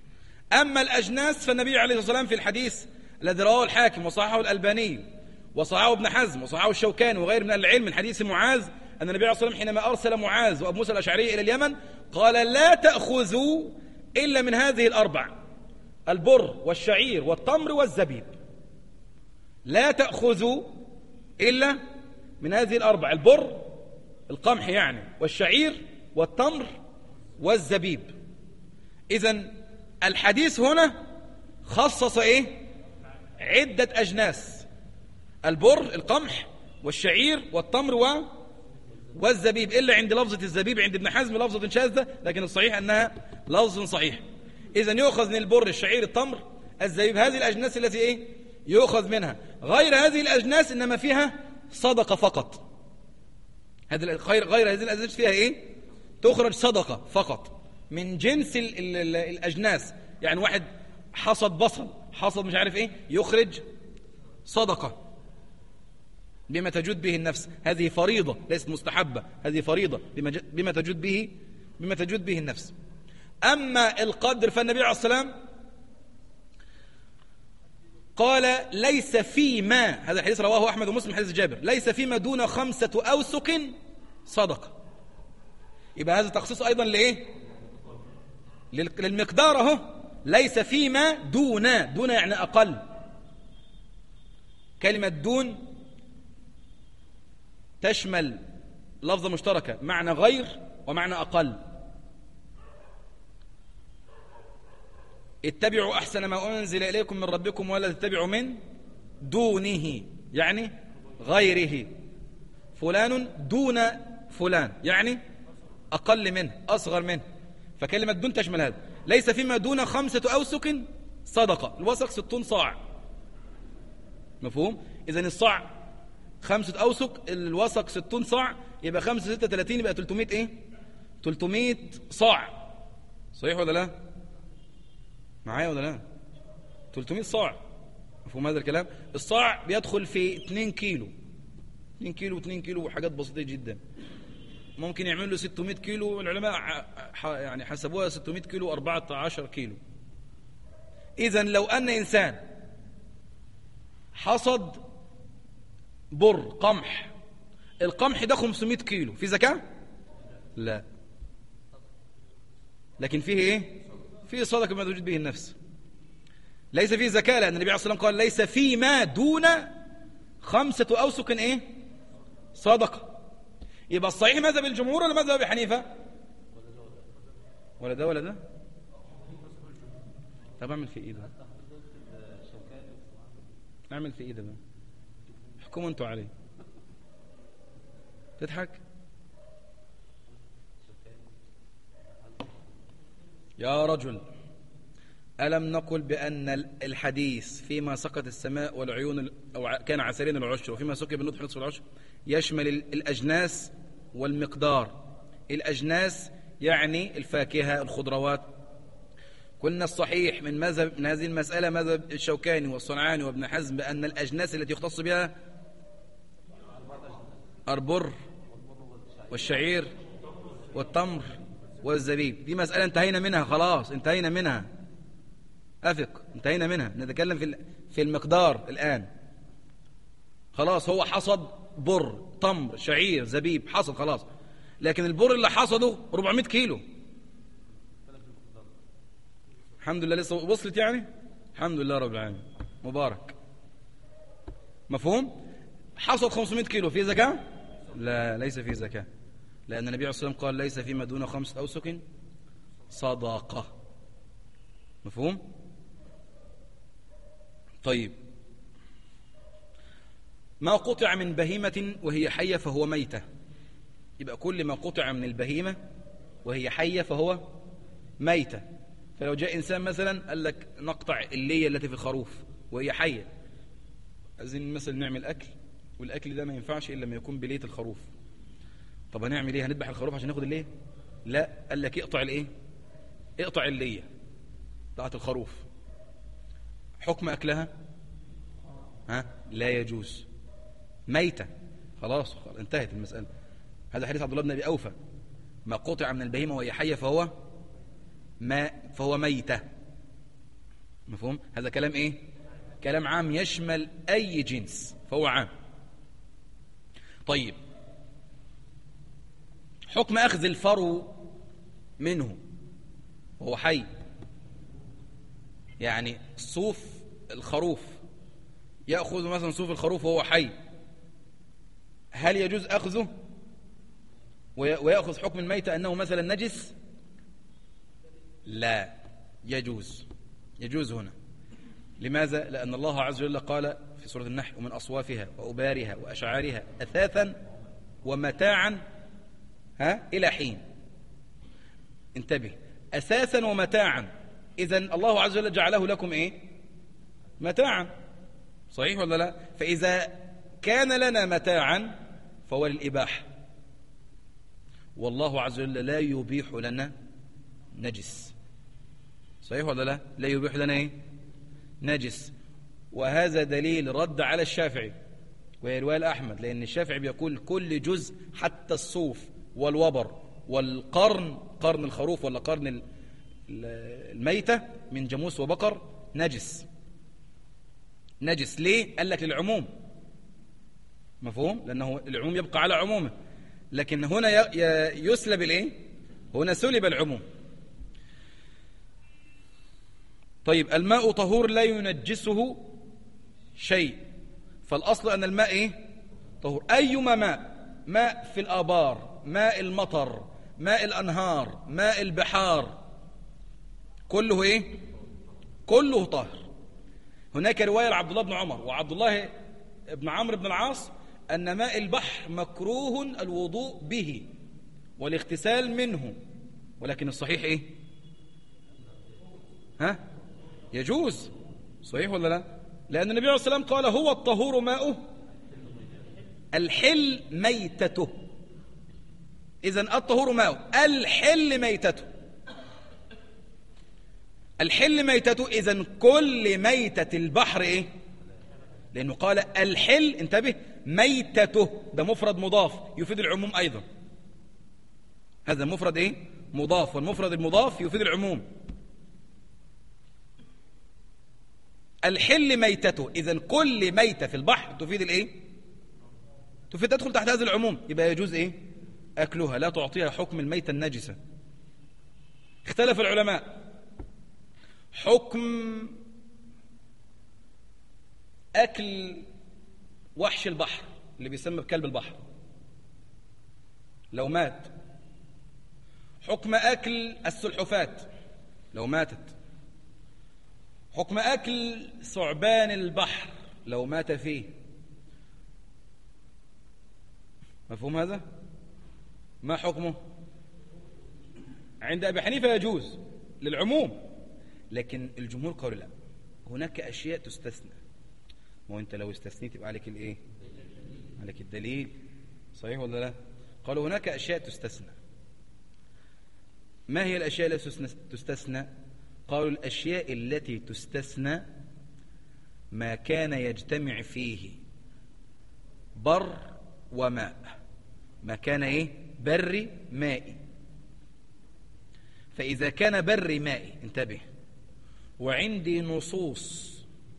أما الأجناس فالنبي عليه الصلاة والسلام في الحديث الذي رواه الحاكم وصححه الألباني وصححه ابن حزم وصححه الشوكاني وغير من العلم من حديث معاذ أن النبي عليه الصلاة والسلام حينما أرسل معاذ وأبو موسى الأشعري إلى اليمن قال لا تأخذوا إلا من هذه الأربع: البر والشعير والتمر والزبيب. لا تأخذوا إلا من هذه الأربع: البر القمح يعني، والشعير والتمر والزبيب. إذن الحديث هنا خصص إيه؟ عدة أجناس: البر القمح والشعير والتمر و... والزبيب، إلا عند لفظة الزبيب عند ابن حزم لفظة شاذة، لكن الصحيح أنها لفظ صحيح. إذن يؤخذ من البر الشعير التمر الزبيب، هذه الأجناس التي إيه؟ يؤخذ منها. غير هذه الأجناس إنما فيها صدقة فقط. هذه غير غير هذه الأجناس فيها إيه؟ تخرج صدقة فقط من جنس ال ال ال الأجناس. يعني واحد حصد بصل، حصد مش عارف إيه، يخرج صدقة بما تجود به النفس. هذه فريضة ليست مستحبة، هذه فريضة بما, بما تجود به بما تجود به النفس. أما القدر فالنبي عليه الصلاة والسلام قال ليس فيما، هذا الحديث رواه أحمد ومسلم حديث جابر، ليس فيما دون خمسة أوسق صدقة. يبقى هذا تخصيص أيضا لإيه؟ للمقدار اهو. ليس فيما دون، دون يعني أقل. كلمة دون تشمل لفظة مشتركة معنى غير ومعنى أقل. اتبعوا أحسن ما أنزل إليكم من ربكم ولا تتبعوا من دونه، يعني غيره. فلان دون فلان يعني أقل منه، أصغر منه. فكلمة دون تشمل هذا. ليس فيما دون خمسة أوسق صدقة. الوسق ستون صاع، مفهوم؟ إذن الصاع خمسة أوسق، الوسق ستون صاع، يبقى خمسة ستة ثلاثين، يبقى تلتمية إيه؟ تلتمية صاع. صحيح ولا لا؟ معايا ولا لا؟ تلتمية صاع، مفهوم هذا الكلام؟ الصاع بيدخل في اتنين كيلو، اتنين كيلو اتنين كيلو وحاجات بسيطة جدا. ممكن يعمل له ستمية كيلو، العلماء يعني حسبوها ستمية كيلو أربعة عشر كيلو. إذن لو أن إنسان حصد بر قمح، القمح ده خمسمية كيلو، في زكاة؟ لا، لكن فيه إيه؟ فيه صدقة بما تجد به النفس. ليس فيه زكاة لأن النبي عليه الصلاة والسلام قال ليس فيما دون خمسة أوسق إيه؟ صدقة. يبقى الصحيح مذهب الجمهور ولا مذهب أبي حنيفة؟ ولا ده ولا ده؟ طب اعمل في ايه ده؟ اعمل في ايه ده؟ احكموا انتوا عليه. تضحك يا رجل. ألم نقل بأن الحديث فيما سقط السماء والعيون أو كان عسرين العشر وفيما سقي بالنطح نصف العشر يشمل الأجناس والمقدار. الأجناس يعني الفاكهة الخضروات. قلنا الصحيح من مذهب من هذه المسألة مذهب الشوكاني والصنعاني وابن حزم بأن الأجناس التي يختص بها البر والشعير والتمر والزبيب. دي مسألة انتهينا منها خلاص، انتهينا منها. أفق انتهينا منها. نتكلم في في المقدار الآن. خلاص هو حصد بر تمر شعير زبيب، حصد خلاص. لكن البر اللي حصده أربعمية كيلو. الحمد لله لسه وصلت يعني. الحمد لله رب العالمين، مبارك. مفهوم؟ حصد خمسمية كيلو، في زكاة؟ لا، ليس في زكاة، لأن النبي عليه الصلاة والسلام قال ليس فيما دون خمسة أوسق صدقة. مفهوم؟ طيب، ما قطع من بهيمة وهي حية فهو ميتة. يبقى كل ما قطع من البهيمة وهي حية فهو ميتة. فلو جاء إنسان مثلا قال لك نقطع اللية التي في الخروف وهي حية، عايزين مثلا نعمل أكل، والأكل ده ما ينفعش إلا لما يكون بلية الخروف. طب هنعمل إيه؟ هنذبح الخروف عشان ناخد اللية؟ لا، قال لك اقطع الإيه؟ اقطع اللية بتاعت الخروف. حكم أكلها ها؟ لا يجوز، ميتة. خلاص انتهت المسألة. هذا حديث عبد الله بن أبي أوفى: ما قطع من البهيمة وهي حية فهو ما فهو ميتة. مفهوم؟ هذا كلام إيه؟ كلام عام يشمل أي جنس، فهو عام. طيب، حكم أخذ الفرو منه وهو حي، يعني صوف الخروف، يأخذ مثلا صوف الخروف وهو حي، هل يجوز أخذه ويأخذ حكم الميتة أنه مثلا نجس؟ لا يجوز، يجوز هنا. لماذا؟ لأن الله عز وجل قال في سورة النحل: ومن أصوافها وأبارها وأشعارها أثاثا ومتاعا ها إلى حين. انتبه، أساسا ومتاعا، إذن الله عز وجل جعله لكم إيه؟ متاعا، صحيح ولا لا؟ فإذا كان لنا متاعا فهو للإباحة، والله عز وجل لا يبيح لنا نجس، صحيح ولا لا؟ لا يبيح لنا إيه؟ نجس. وهذا دليل رد على الشافعي وهي رواية الأحمد، لأن الشافعي بيقول كل جزء حتى الصوف والوبر والقرن، قرن الخروف ولا قرن الميتة من جاموس وبقر نجس. نجس ليه؟ قال لك للعموم، مفهوم؟ لأنه العموم يبقى على عمومه، لكن هنا يسلب الايه؟ هنا سلب العموم. طيب، الماء طهور لا ينجسه شيء، فالأصل أن الماء إيه؟ طهور. أيما ماء، ماء في الآبار، ماء المطر، ماء الأنهار، ماء البحار، كله إيه؟ كله طاهر. هناك رواية لعبد الله بن عمر وعبد الله بن عمرو بن العاص أن ماء البحر مكروه الوضوء به والاغتسال منه، ولكن الصحيح إيه؟ ها؟ يجوز، صحيح ولا لا؟ لأن النبي عليه الصلاة والسلام قال: هو الطهور ماؤه الحل ميتته. إذن الطهور ماؤه الحل ميتته، الحل ميتته. إذن كل ميتة البحر إيه؟ لأنه قال الحل، انتبه، ميتته، ده مفرد مضاف يفيد العموم أيضا. هذا مفرد إيه؟ مضاف، والمفرد المضاف يفيد العموم. الحل ميتته، إذن كل ميتة في البحر تفيد الإيه؟ تفيد تدخل تحت هذا العموم، يبقى يجوز إيه؟ أكلها، لا تعطيها حكم الميتة النجسة. اختلف العلماء حكم أكل وحش البحر اللي بيسمى بكلب البحر لو مات، حكم أكل السلحفات لو ماتت، حكم أكل ثعبان البحر لو مات فيه. مفهوم هذا؟ ما حكمه؟ عند أبي حنيفة يجوز للعموم، لكن الجمهور قالوا لا، هناك أشياء تستثنى. ما أنت لو استثنيت يبقى عليك الإيه؟ عليك الدليل، صحيح ولا لا؟ قالوا هناك أشياء تستثنى. ما هي الأشياء التي تستثنى؟ قالوا الأشياء التي تستثنى ما كان يجتمع فيه بر وماء، ما كان إيه؟ بري مائي. فإذا كان بري مائي، انتبه، وعندي نصوص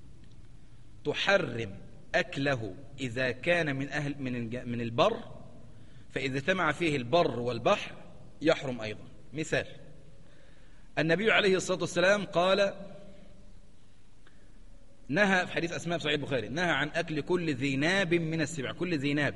تحرم أكله إذا كان من أهل من من البر، فإذا اجتمع فيه البر والبحر يحرم أيضا. مثال: النبي عليه الصلاة والسلام قال، نهى في حديث أسماء في صحيح البخاري، نهى عن أكل كل ذي ناب من السبع، كل ذي ناب.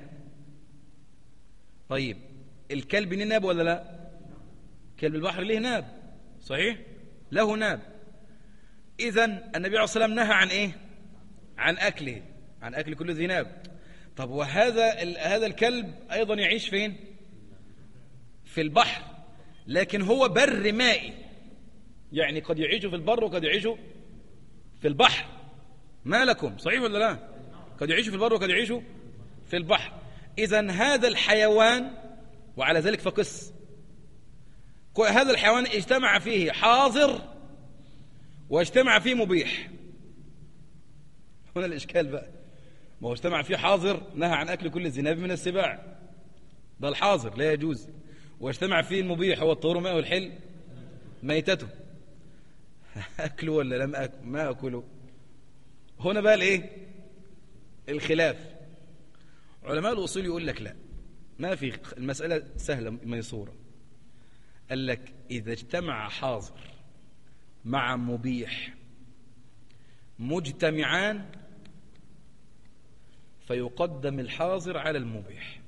طيب، الكلب له ناب ولا لا؟ كلب البحر له ناب، صحيح؟ له ناب. إذن النبي عليه الصلاة والسلام نهى عن إيه؟ عن أكله، عن أكل كل ذي ناب. طب وهذا هذا الكلب أيضا يعيش فين؟ في البحر، لكن هو بر مائي، يعني قد يعيش في البر وقد يعيش في البحر. ما لكم، صحيح ولا لا؟ قد يعيش في البر وقد يعيش في البحر. إذن هذا الحيوان، وعلى ذلك فقس، هذا الحيوان اجتمع فيه حاضر واجتمع فيه مبيح. هنا الإشكال بقى، ما هو اجتمع فيه حاضر نهى عن أكل كل ذي ناب من السباع، ده الحاضر لا يجوز، واجتمع فيه المبيح هو الطهور ماء والحل ميتته. أكله ولا لم أكل ما أكله؟ هنا بقى الإيه؟ الخلاف. علماء الأصول يقول لك لا، ما في، المسألة سهلة ميسورة. قال لك إذا اجتمع حاضر مع مبيح مجتمعان فيقدم الحاضر على المبيح.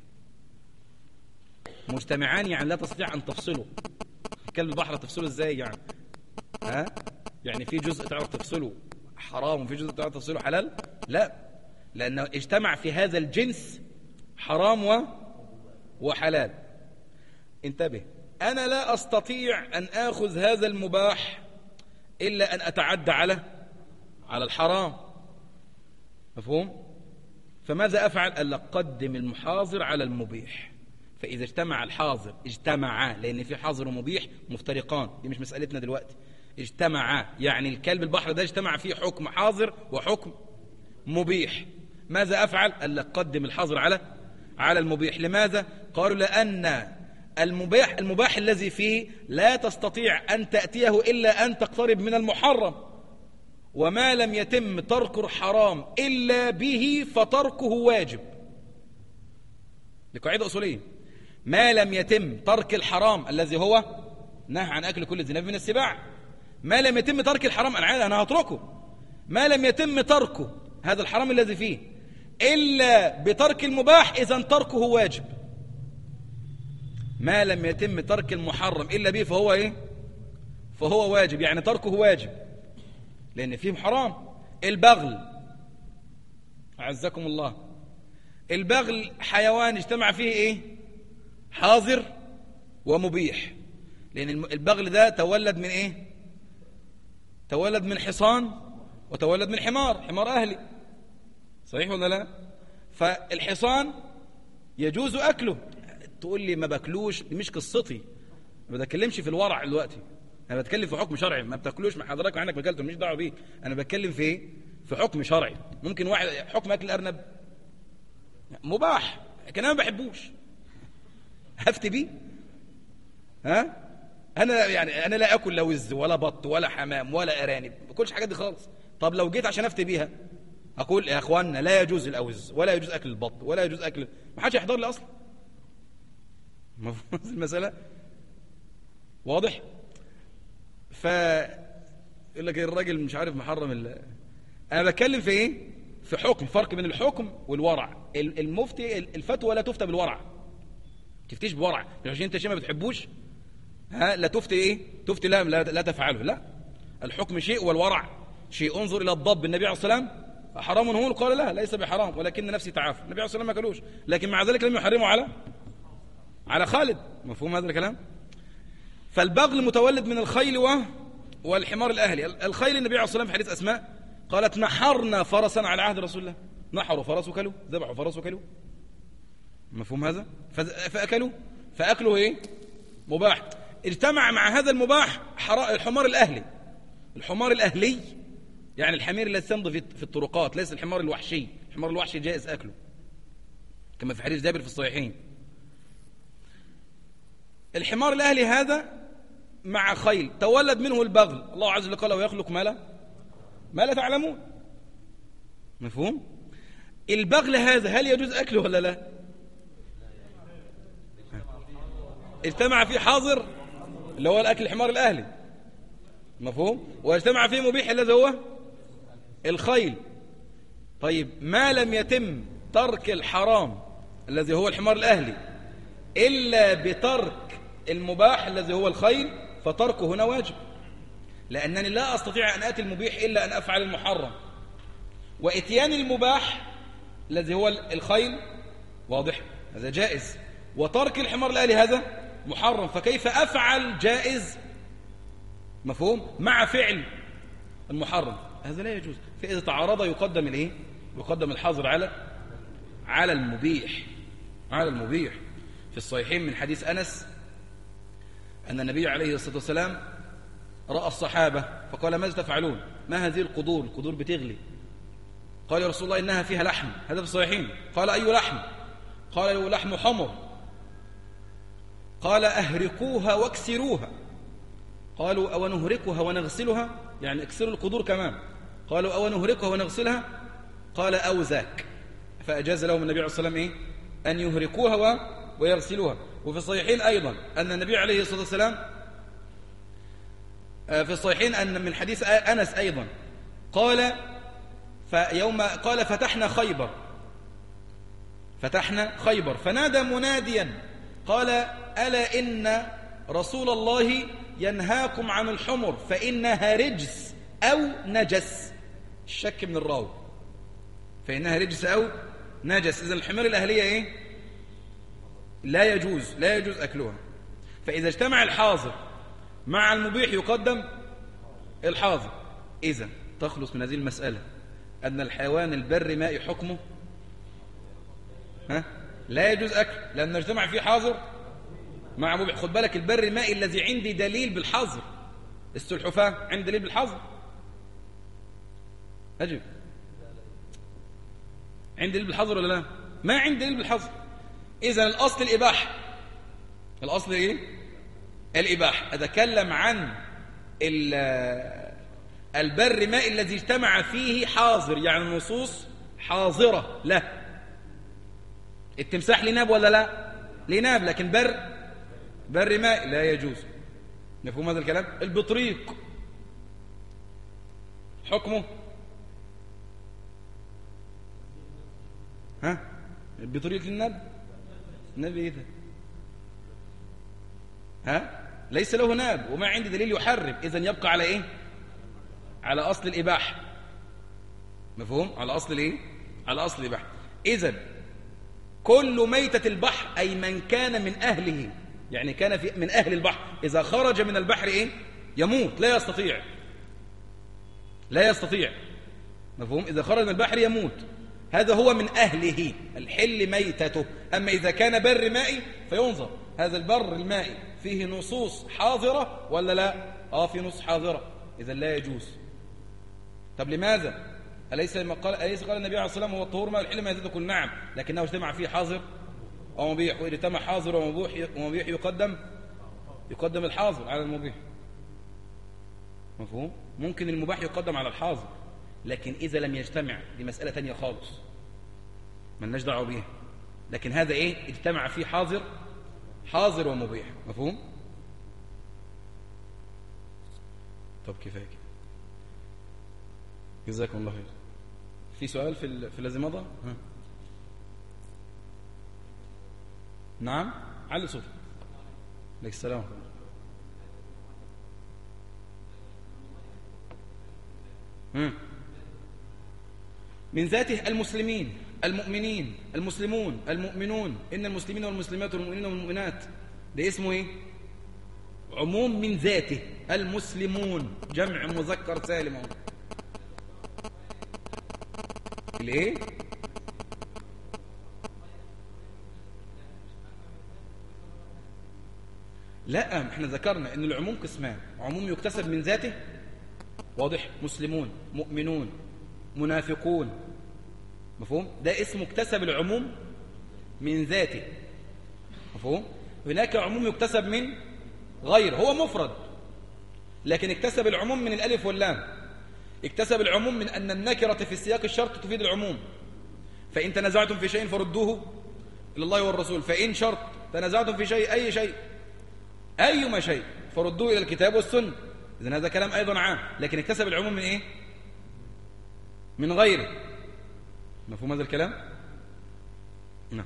مجتمعان يعني لا تستطيع أن تفصله. كلب البحر تفصله إزاي يعني؟ ها؟ يعني في جزء تعرف تفصله حرام وفي جزء تعرف تفصله حلال؟ لا، لأنه اجتمع في هذا الجنس حرام و... وحلال. انتبه، أنا لا أستطيع أن آخذ هذا المباح إلا أن أتعدى على على الحرام. مفهوم؟ فماذا أفعل؟ ألا أقدم المحاضر على المبيح. فإذا اجتمع الحاضر، اجتمعا لأن في حاضر ومبيح مفترقان، دي مش مسألتنا دلوقتي. اجتمعا يعني الكلب البحر ده اجتمع فيه حكم حاضر وحكم مبيح. ماذا أفعل؟ ألا أقدم الحاضر على على المبيح. لماذا؟ قالوا لأن المباح المباح الذي فيه لا تستطيع أن تأتيه إلا أن تقترب من المحرم، وما لم يتم ترك الحرام إلا به فتركه واجب. دي قاعدة أصولية. ما لم يتم ترك الحرام الذي هو نهى عن أكل كل ذي ناب من السباع، ما لم يتم ترك الحرام أنا أنا هتركه، ما لم يتم تركه هذا الحرام الذي فيه إلا بترك المباح، إذن تركه واجب. ما لم يتم ترك المحرم إلا به فهو إيه؟ فهو واجب، يعني تركه واجب لأن فيه حرام. البغل أعزكم الله، البغل حيوان اجتمع فيه إيه؟ حاضر ومبيح، لأن البغل ده تولد من إيه؟ تولد من حصان وتولد من حمار، حمار أهلي، صحيح ولا لا؟ فالحصان يجوز أكله. تقول لي ما باكلوش، دي مش قصتي، ما بتكلمش في الورع دلوقتي، انا بتكلم في حكم شرعي. ما بتاكلوش مع حضرتك عندك مكلته مش دعوه بيه، انا بتكلم في ايه؟ في حكم شرعي. ممكن واحد حكم اكل الارنب مباح لكن انا ما بحبوش، هفتي بيه؟ ها؟ انا يعني انا لا اكل لا وز ولا بط ولا حمام ولا ارانب، ما باكلش الحاجات دي خالص. طب لو جيت عشان افتي بيها اقول يا اخواننا لا يجوز الاوز ولا يجوز اكل البط ولا يجوز اكل، ما حدش يحضر لي اصلا. مفهوم المسألة؟ واضح؟ ف يقول لك الراجل مش عارف محرم ال... أنا بتكلم في إيه؟ في حكم، فرق بين الحكم والورع. المفتي الفتوى لا تفتى بالورع، تفتيش بورع، مش عشان أنت شيء ما بتحبوش ها لا تفتي إيه؟ تفتي لا لا, لا تفعله. لا، الحكم شيء والورع شيء. انظر إلى الضب، النبي عليه الصلاة والسلام حرام هو؟ قال لا ليس بحرام ولكن نفسي تعافى. النبي عليه الصلاة والسلام ما كلوش، لكن مع ذلك لم يحرموا على على خالد. مفهوم هذا الكلام؟ فالبغل متولد من الخيل و... والحمار الأهلي. الخيل النبي عليه الصلاة والسلام في حديث أسماء قالت نحرنا فرسا على عهد رسول الله، نحروا فرس وكلوا، ذبحوا فرس وكلوا. مفهوم هذا؟ فأكلوا، فأكله إيه؟ مباح. اجتمع مع هذا المباح الحمار الأهلي. الحمار الأهلي يعني الحمير الذي تمضي في الطرقات، ليس الحمار الوحشي. الحمار الوحشي جائز أكله كما في حديث جابر في الصحيحين. الحمار الأهلي هذا مع خيل تولد منه البغل، الله عز وجل قال ويخلق ما لا ما لا تعلمون. مفهوم؟ البغل هذا هل يجوز أكله ولا لا؟ اجتمع فيه حاضر اللي هو الأكل الحمار الأهلي، مفهوم؟ واجتمع فيه مبيح الذي هو الخيل. طيب ما لم يتم ترك الحرام الذي هو الحمار الأهلي إلا بترك المباح الذي هو الخيل، فتركه هنا واجب، لأنني لا أستطيع أن آتي المبيح إلا أن أفعل المحرم، وإتيان المباح الذي هو الخيل واضح هذا جائز، وترك الحمار الأهلي هذا محرم. فكيف أفعل جائز مفهوم مع فعل المحرم؟ هذا لا يجوز. فإذا تعارض يقدم الإيه؟ يقدم الحاضر على على المبيح على المبيح. في الصحيحين من حديث أنس أن النبي عليه الصلاة والسلام رأى الصحابة فقال ماذا تفعلون؟ ما هذه القدور؟ القدور بتغلي. قال يا رسول الله إنها فيها لحم. هذا في الصحيحين. قال أي لحم؟ قال له لحم حمر. قال أهرقوها واكسروها. قالوا أو نهرقها ونغسلها؟ يعني اكسروا القدور كمان. قالوا أو نهرقها ونغسلها؟ قال أو ذاك. فأجاز لهم النبي عليه الصلاة والسلام إيه؟ أن يهرقوها و... ويغسلوها. وفي الصحيحين أيضا أن النبي عليه الصلاة والسلام في الصحيحين أن من حديث أنس أيضا قال فيوم قال فتحنا خيبر فتحنا خيبر فنادى مناديا قال ألا إن رسول الله ينهاكم عن الحمر فإنها رجس أو نجس. الشك من الراوي، فإنها رجس أو نجس. إذن الحمير الأهلية إيه؟ لا يجوز لا يجوز أكلها. فإذا اجتمع الحاضر مع المبيح يقدم الحاضر. إذن تخلص من هذه المسألة أن الحيوان البري مائي حكمه ها؟ لا يجوز أكل، لأن اجتمع فيه حاضر مع مبيح. خد بالك البري المائي الذي عندي دليل بالحظر، السلحفاة عندي دليل بالحظر. أجب عندي دليل بالحظر ولا لا؟ ما عندي دليل بالحظر. إذن الأصل الإباحة. الأصل إيه؟ الإباحة. أتكلم عن البر ماء الذي اجتمع فيه حاضر، يعني النصوص حاضرة له. التمساح لناب ولا لا؟ لناب، لكن بر بر ماء لا يجوز. نفهم هذا الكلام؟ البطريق حكمه ها؟ البطريق للناب؟ ناب ايه ده؟ ها؟ ليس له ناب وما عندي دليل يحرم. إذن يبقى على ايه؟ على أصل الإباحة. مفهوم؟ على أصل الايه؟ على أصل الإباحة. إذن كل ميتة البحر أي من كان من أهله، يعني كان في من أهل البحر، إذا خرج من البحر إيه؟ يموت، لا يستطيع لا يستطيع مفهوم؟ إذا خرج من البحر يموت، هذا هو من أهله الحل ميتته. أما إذا كان بر مائي فينظر هذا البر المائي فيه نصوص حاضرة ولا لا؟ آه في نصوص حاضرة، إذا لا يجوز. طب لماذا؟ أليس ما قال أليس قال النبي عليه الصلاة والسلام هو الطهور ماء الحل ما يزيد؟ قل نعم، لكنه اجتمع فيه حاضر ومبيح، وإذا اجتمع حاضر ومبيح ومبيح يقدم يقدم الحاضر على المبيح. مفهوم؟ ممكن المباح يقدم على الحاضر، لكن إذا لم يجتمع دي مسألة تانية خالص ملناش دعوه بيها. لكن هذا إيه؟ اجتمع فيه حاضر حاضر ومبيح. مفهوم؟ طب كفاية كده، جزاكم الله خير. في سؤال في في الذي مضى؟ ها. نعم علي صوتك. عليك السلام. هم. من ذاته المسلمين المؤمنين المسلمون المؤمنون، إن المسلمين والمسلمات والمؤمنين والمؤمنات، ده اسمه ايه؟ عموم من ذاته. المسلمون جمع مذكر سالم اهو. الايه؟ لا، احنا ذكرنا ان العموم قسمان، عموم يكتسب من ذاته واضح، مسلمون مؤمنون منافقون. مفهوم؟ ده اسمه اكتسب العموم من ذاته. مفهوم؟ هناك عموم يكتسب من غير، هو مفرد لكن اكتسب العموم من الالف واللام. اكتسب العموم من أن النكرة في السياق الشرط تفيد العموم. فإن تنازعتم في شيء فردوه إلى الله والرسول. فإن شرط تنازعتم في شيء أي شيء أيما شيء فردوه إلى الكتاب والسنة. إذن هذا كلام أيضا عام، لكن اكتسب العموم من إيه؟ من غيره. مفهوم هذا الكلام؟ نعم.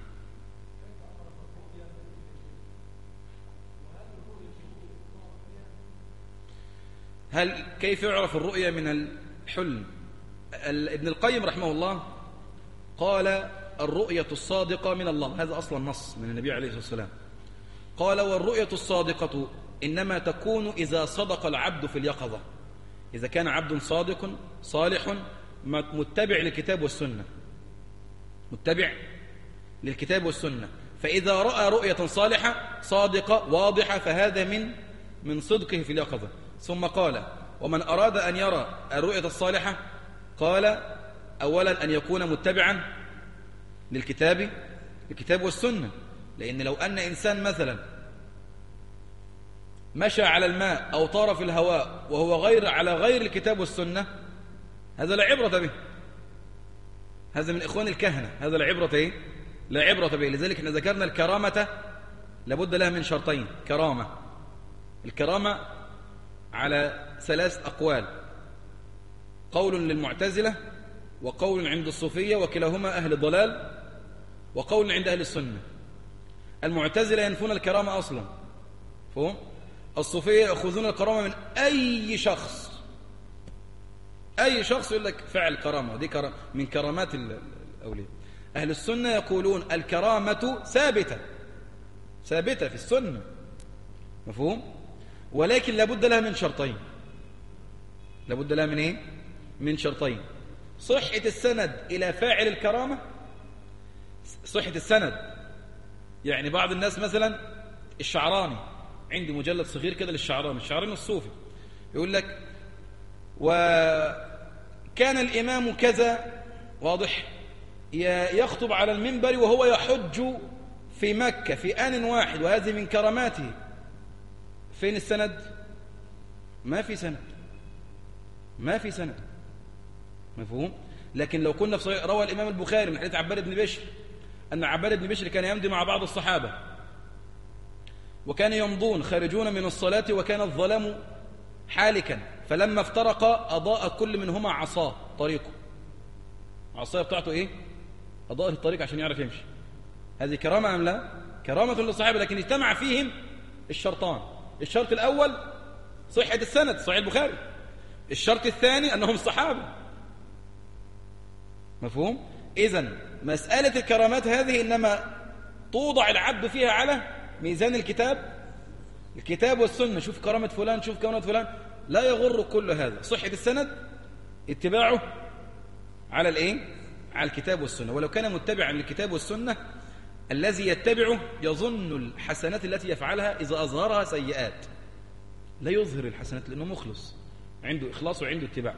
هل كيف يعرف الرؤية من الحلم؟ ابن القيم رحمه الله قال الرؤية الصادقة من الله، هذا أصلا نص من النبي عليه الصلاة والسلام. قال والرؤية الصادقة إنما تكون إذا صدق العبد في اليقظة، إذا كان عبد صادق صالح متبع للكتاب والسنة، متبع للكتاب والسنة، فإذا رأى رؤية صالحة صادقة واضحة فهذا من من صدقه في اليقظة. ثم قال ومن أراد أن يرى الرؤية الصالحة قال أولا أن يكون متبعا للكتاب الكتاب والسنة. لأن لو أن إنسان مثلا مشى على الماء أو طار في الهواء وهو غير على غير الكتاب والسنة، هذا لا عبرة به، هذا من إخوان الكهنة، هذا لا عبرة إيه؟ لا عبرة به. لذلك احنا ذكرنا الكرامة لابد لها من شرطين. كرامة، الكرامة على ثلاث أقوال: قول للمعتزلة، وقول عند الصوفية وكلاهما أهل الضلال، وقول عند أهل السنة. المعتزلة ينفون الكرامة أصلا، فهم؟ الصوفية يأخذون الكرامة من أي شخص، أي شخص يقول لك فعل كرامة، ودي كرامة من كرامات الأولياء. أهل السنة يقولون الكرامة ثابتة، ثابتة في السنة، مفهوم؟ ولكن لابد لها من شرطين. لابد لها من إيه؟ من شرطين: صحة السند إلى فاعل الكرامة. صحة السند، يعني بعض الناس مثلا الشعراني، عندي مجلد صغير كده للشعراني، الشعراني الصوفي، يقول لك وكان الإمام كذا، واضح، يخطب على المنبر وهو يحج في مكة في آن واحد، وهذه من كراماته. فين السند؟ ما في سند، ما في سند، مفهوم؟ لكن لو كنا في صحيح، روى الإمام البخاري من حديث عباد بن بشر أن عباد بن بشر كان يمضي مع بعض الصحابة، وكان يمضون خارجون من الصلاة وكان الظلام حالكا، فلما افترقا أضاء كل منهما عصاه طريقه. عصاية بتاعته إيه؟ أضاءت الطريق عشان يعرف يمشي. هذه كرامة أم لا؟ كرامة للصحابة، لكن اجتمع فيهم الشرطان. الشرط الأول صحة السند، صحيح البخاري. الشرط الثاني أنهم صحابة، مفهوم؟ إذن مسألة الكرامات هذه إنما توضع العبد فيها على ميزان الكتاب الكتاب والسنة. شوف كرامة فلان، شوف كرامة فلان، لا يغر كل هذا. صحة السند اتباعه على الإيه؟ على الكتاب والسنة. ولو كان متبعا للكتاب والسنة، الذي يتبعه يظن الحسنات التي يفعلها إذا أظهرها سيئات، لا يظهر الحسنات لأنه مخلص، عنده إخلاص وعنده اتباع،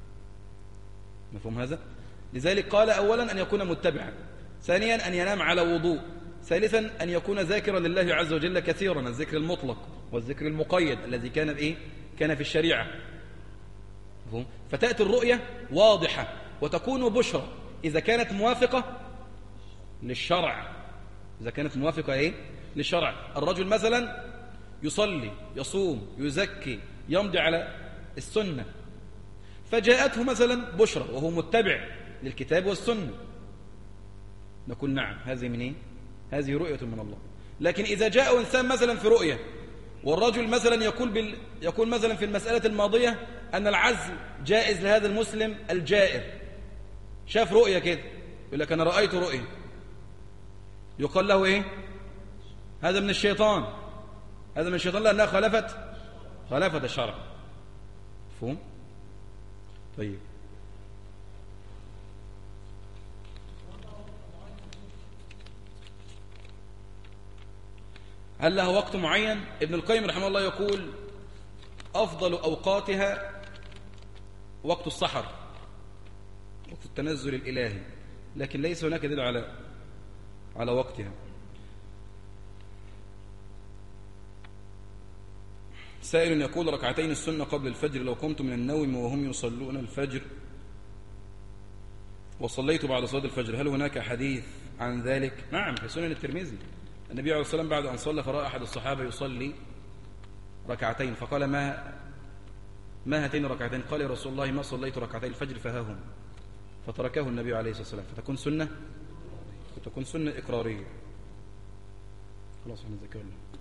مفهوم هذا؟ لذلك قال أولا أن يكون متبعا، ثانيا أن ينام على وضوء، ثالثا أن يكون ذاكرا لله عز وجل كثيرا، الذكر المطلق والذكر المقيد الذي كان بإيه؟ كان في الشريعة، مفهوم؟ فتأتي الرؤية واضحة وتكون بشرى إذا كانت موافقة للشرع، إذا كانت موافقة إيه؟ للشرع. الرجل مثلا يصلي، يصوم، يزكي، يمضي على السنة، فجاءته مثلا بشرى وهو متبع للكتاب والسنة، نقول نعم، هذه من إيه؟ هذه رؤية من الله. لكن إذا جاء إنسان مثلا في رؤية، والرجل مثلا يقول, بال... يقول مثلا في المسألة الماضية أن العزل جائز لهذا المسلم الجائر، شاف رؤية كده يقول لك أنا رأيت رؤية، يقال له إيه؟ هذا من الشيطان، هذا من الشيطان لأنها خالفت خالفت الشرع، مفهوم؟ طيب، هل لها وقت معين؟ ابن القيم رحمه الله يقول أفضل أوقاتها وقت السحر، وقت التنزل الإلهي، لكن ليس هناك دليل على على وقتها. سائل يقول ركعتين السنة قبل الفجر لو قمت من النوم وهم يصلون الفجر وصليت بعد صلاة الفجر، هل هناك حديث عن ذلك؟ نعم، في سنن الترمذي النبي عليه الصلاة والسلام بعد أن صلى فرأى أحد الصحابة يصلي ركعتين، فقال ما ما هاتين ركعتين؟ قال يا رسول الله ما صليت ركعتين الفجر فها هم، فتركه النبي عليه الصلاة والسلام. فتكون سنة فتكون سنة إقرارية. خلاص احنا ذكرنا.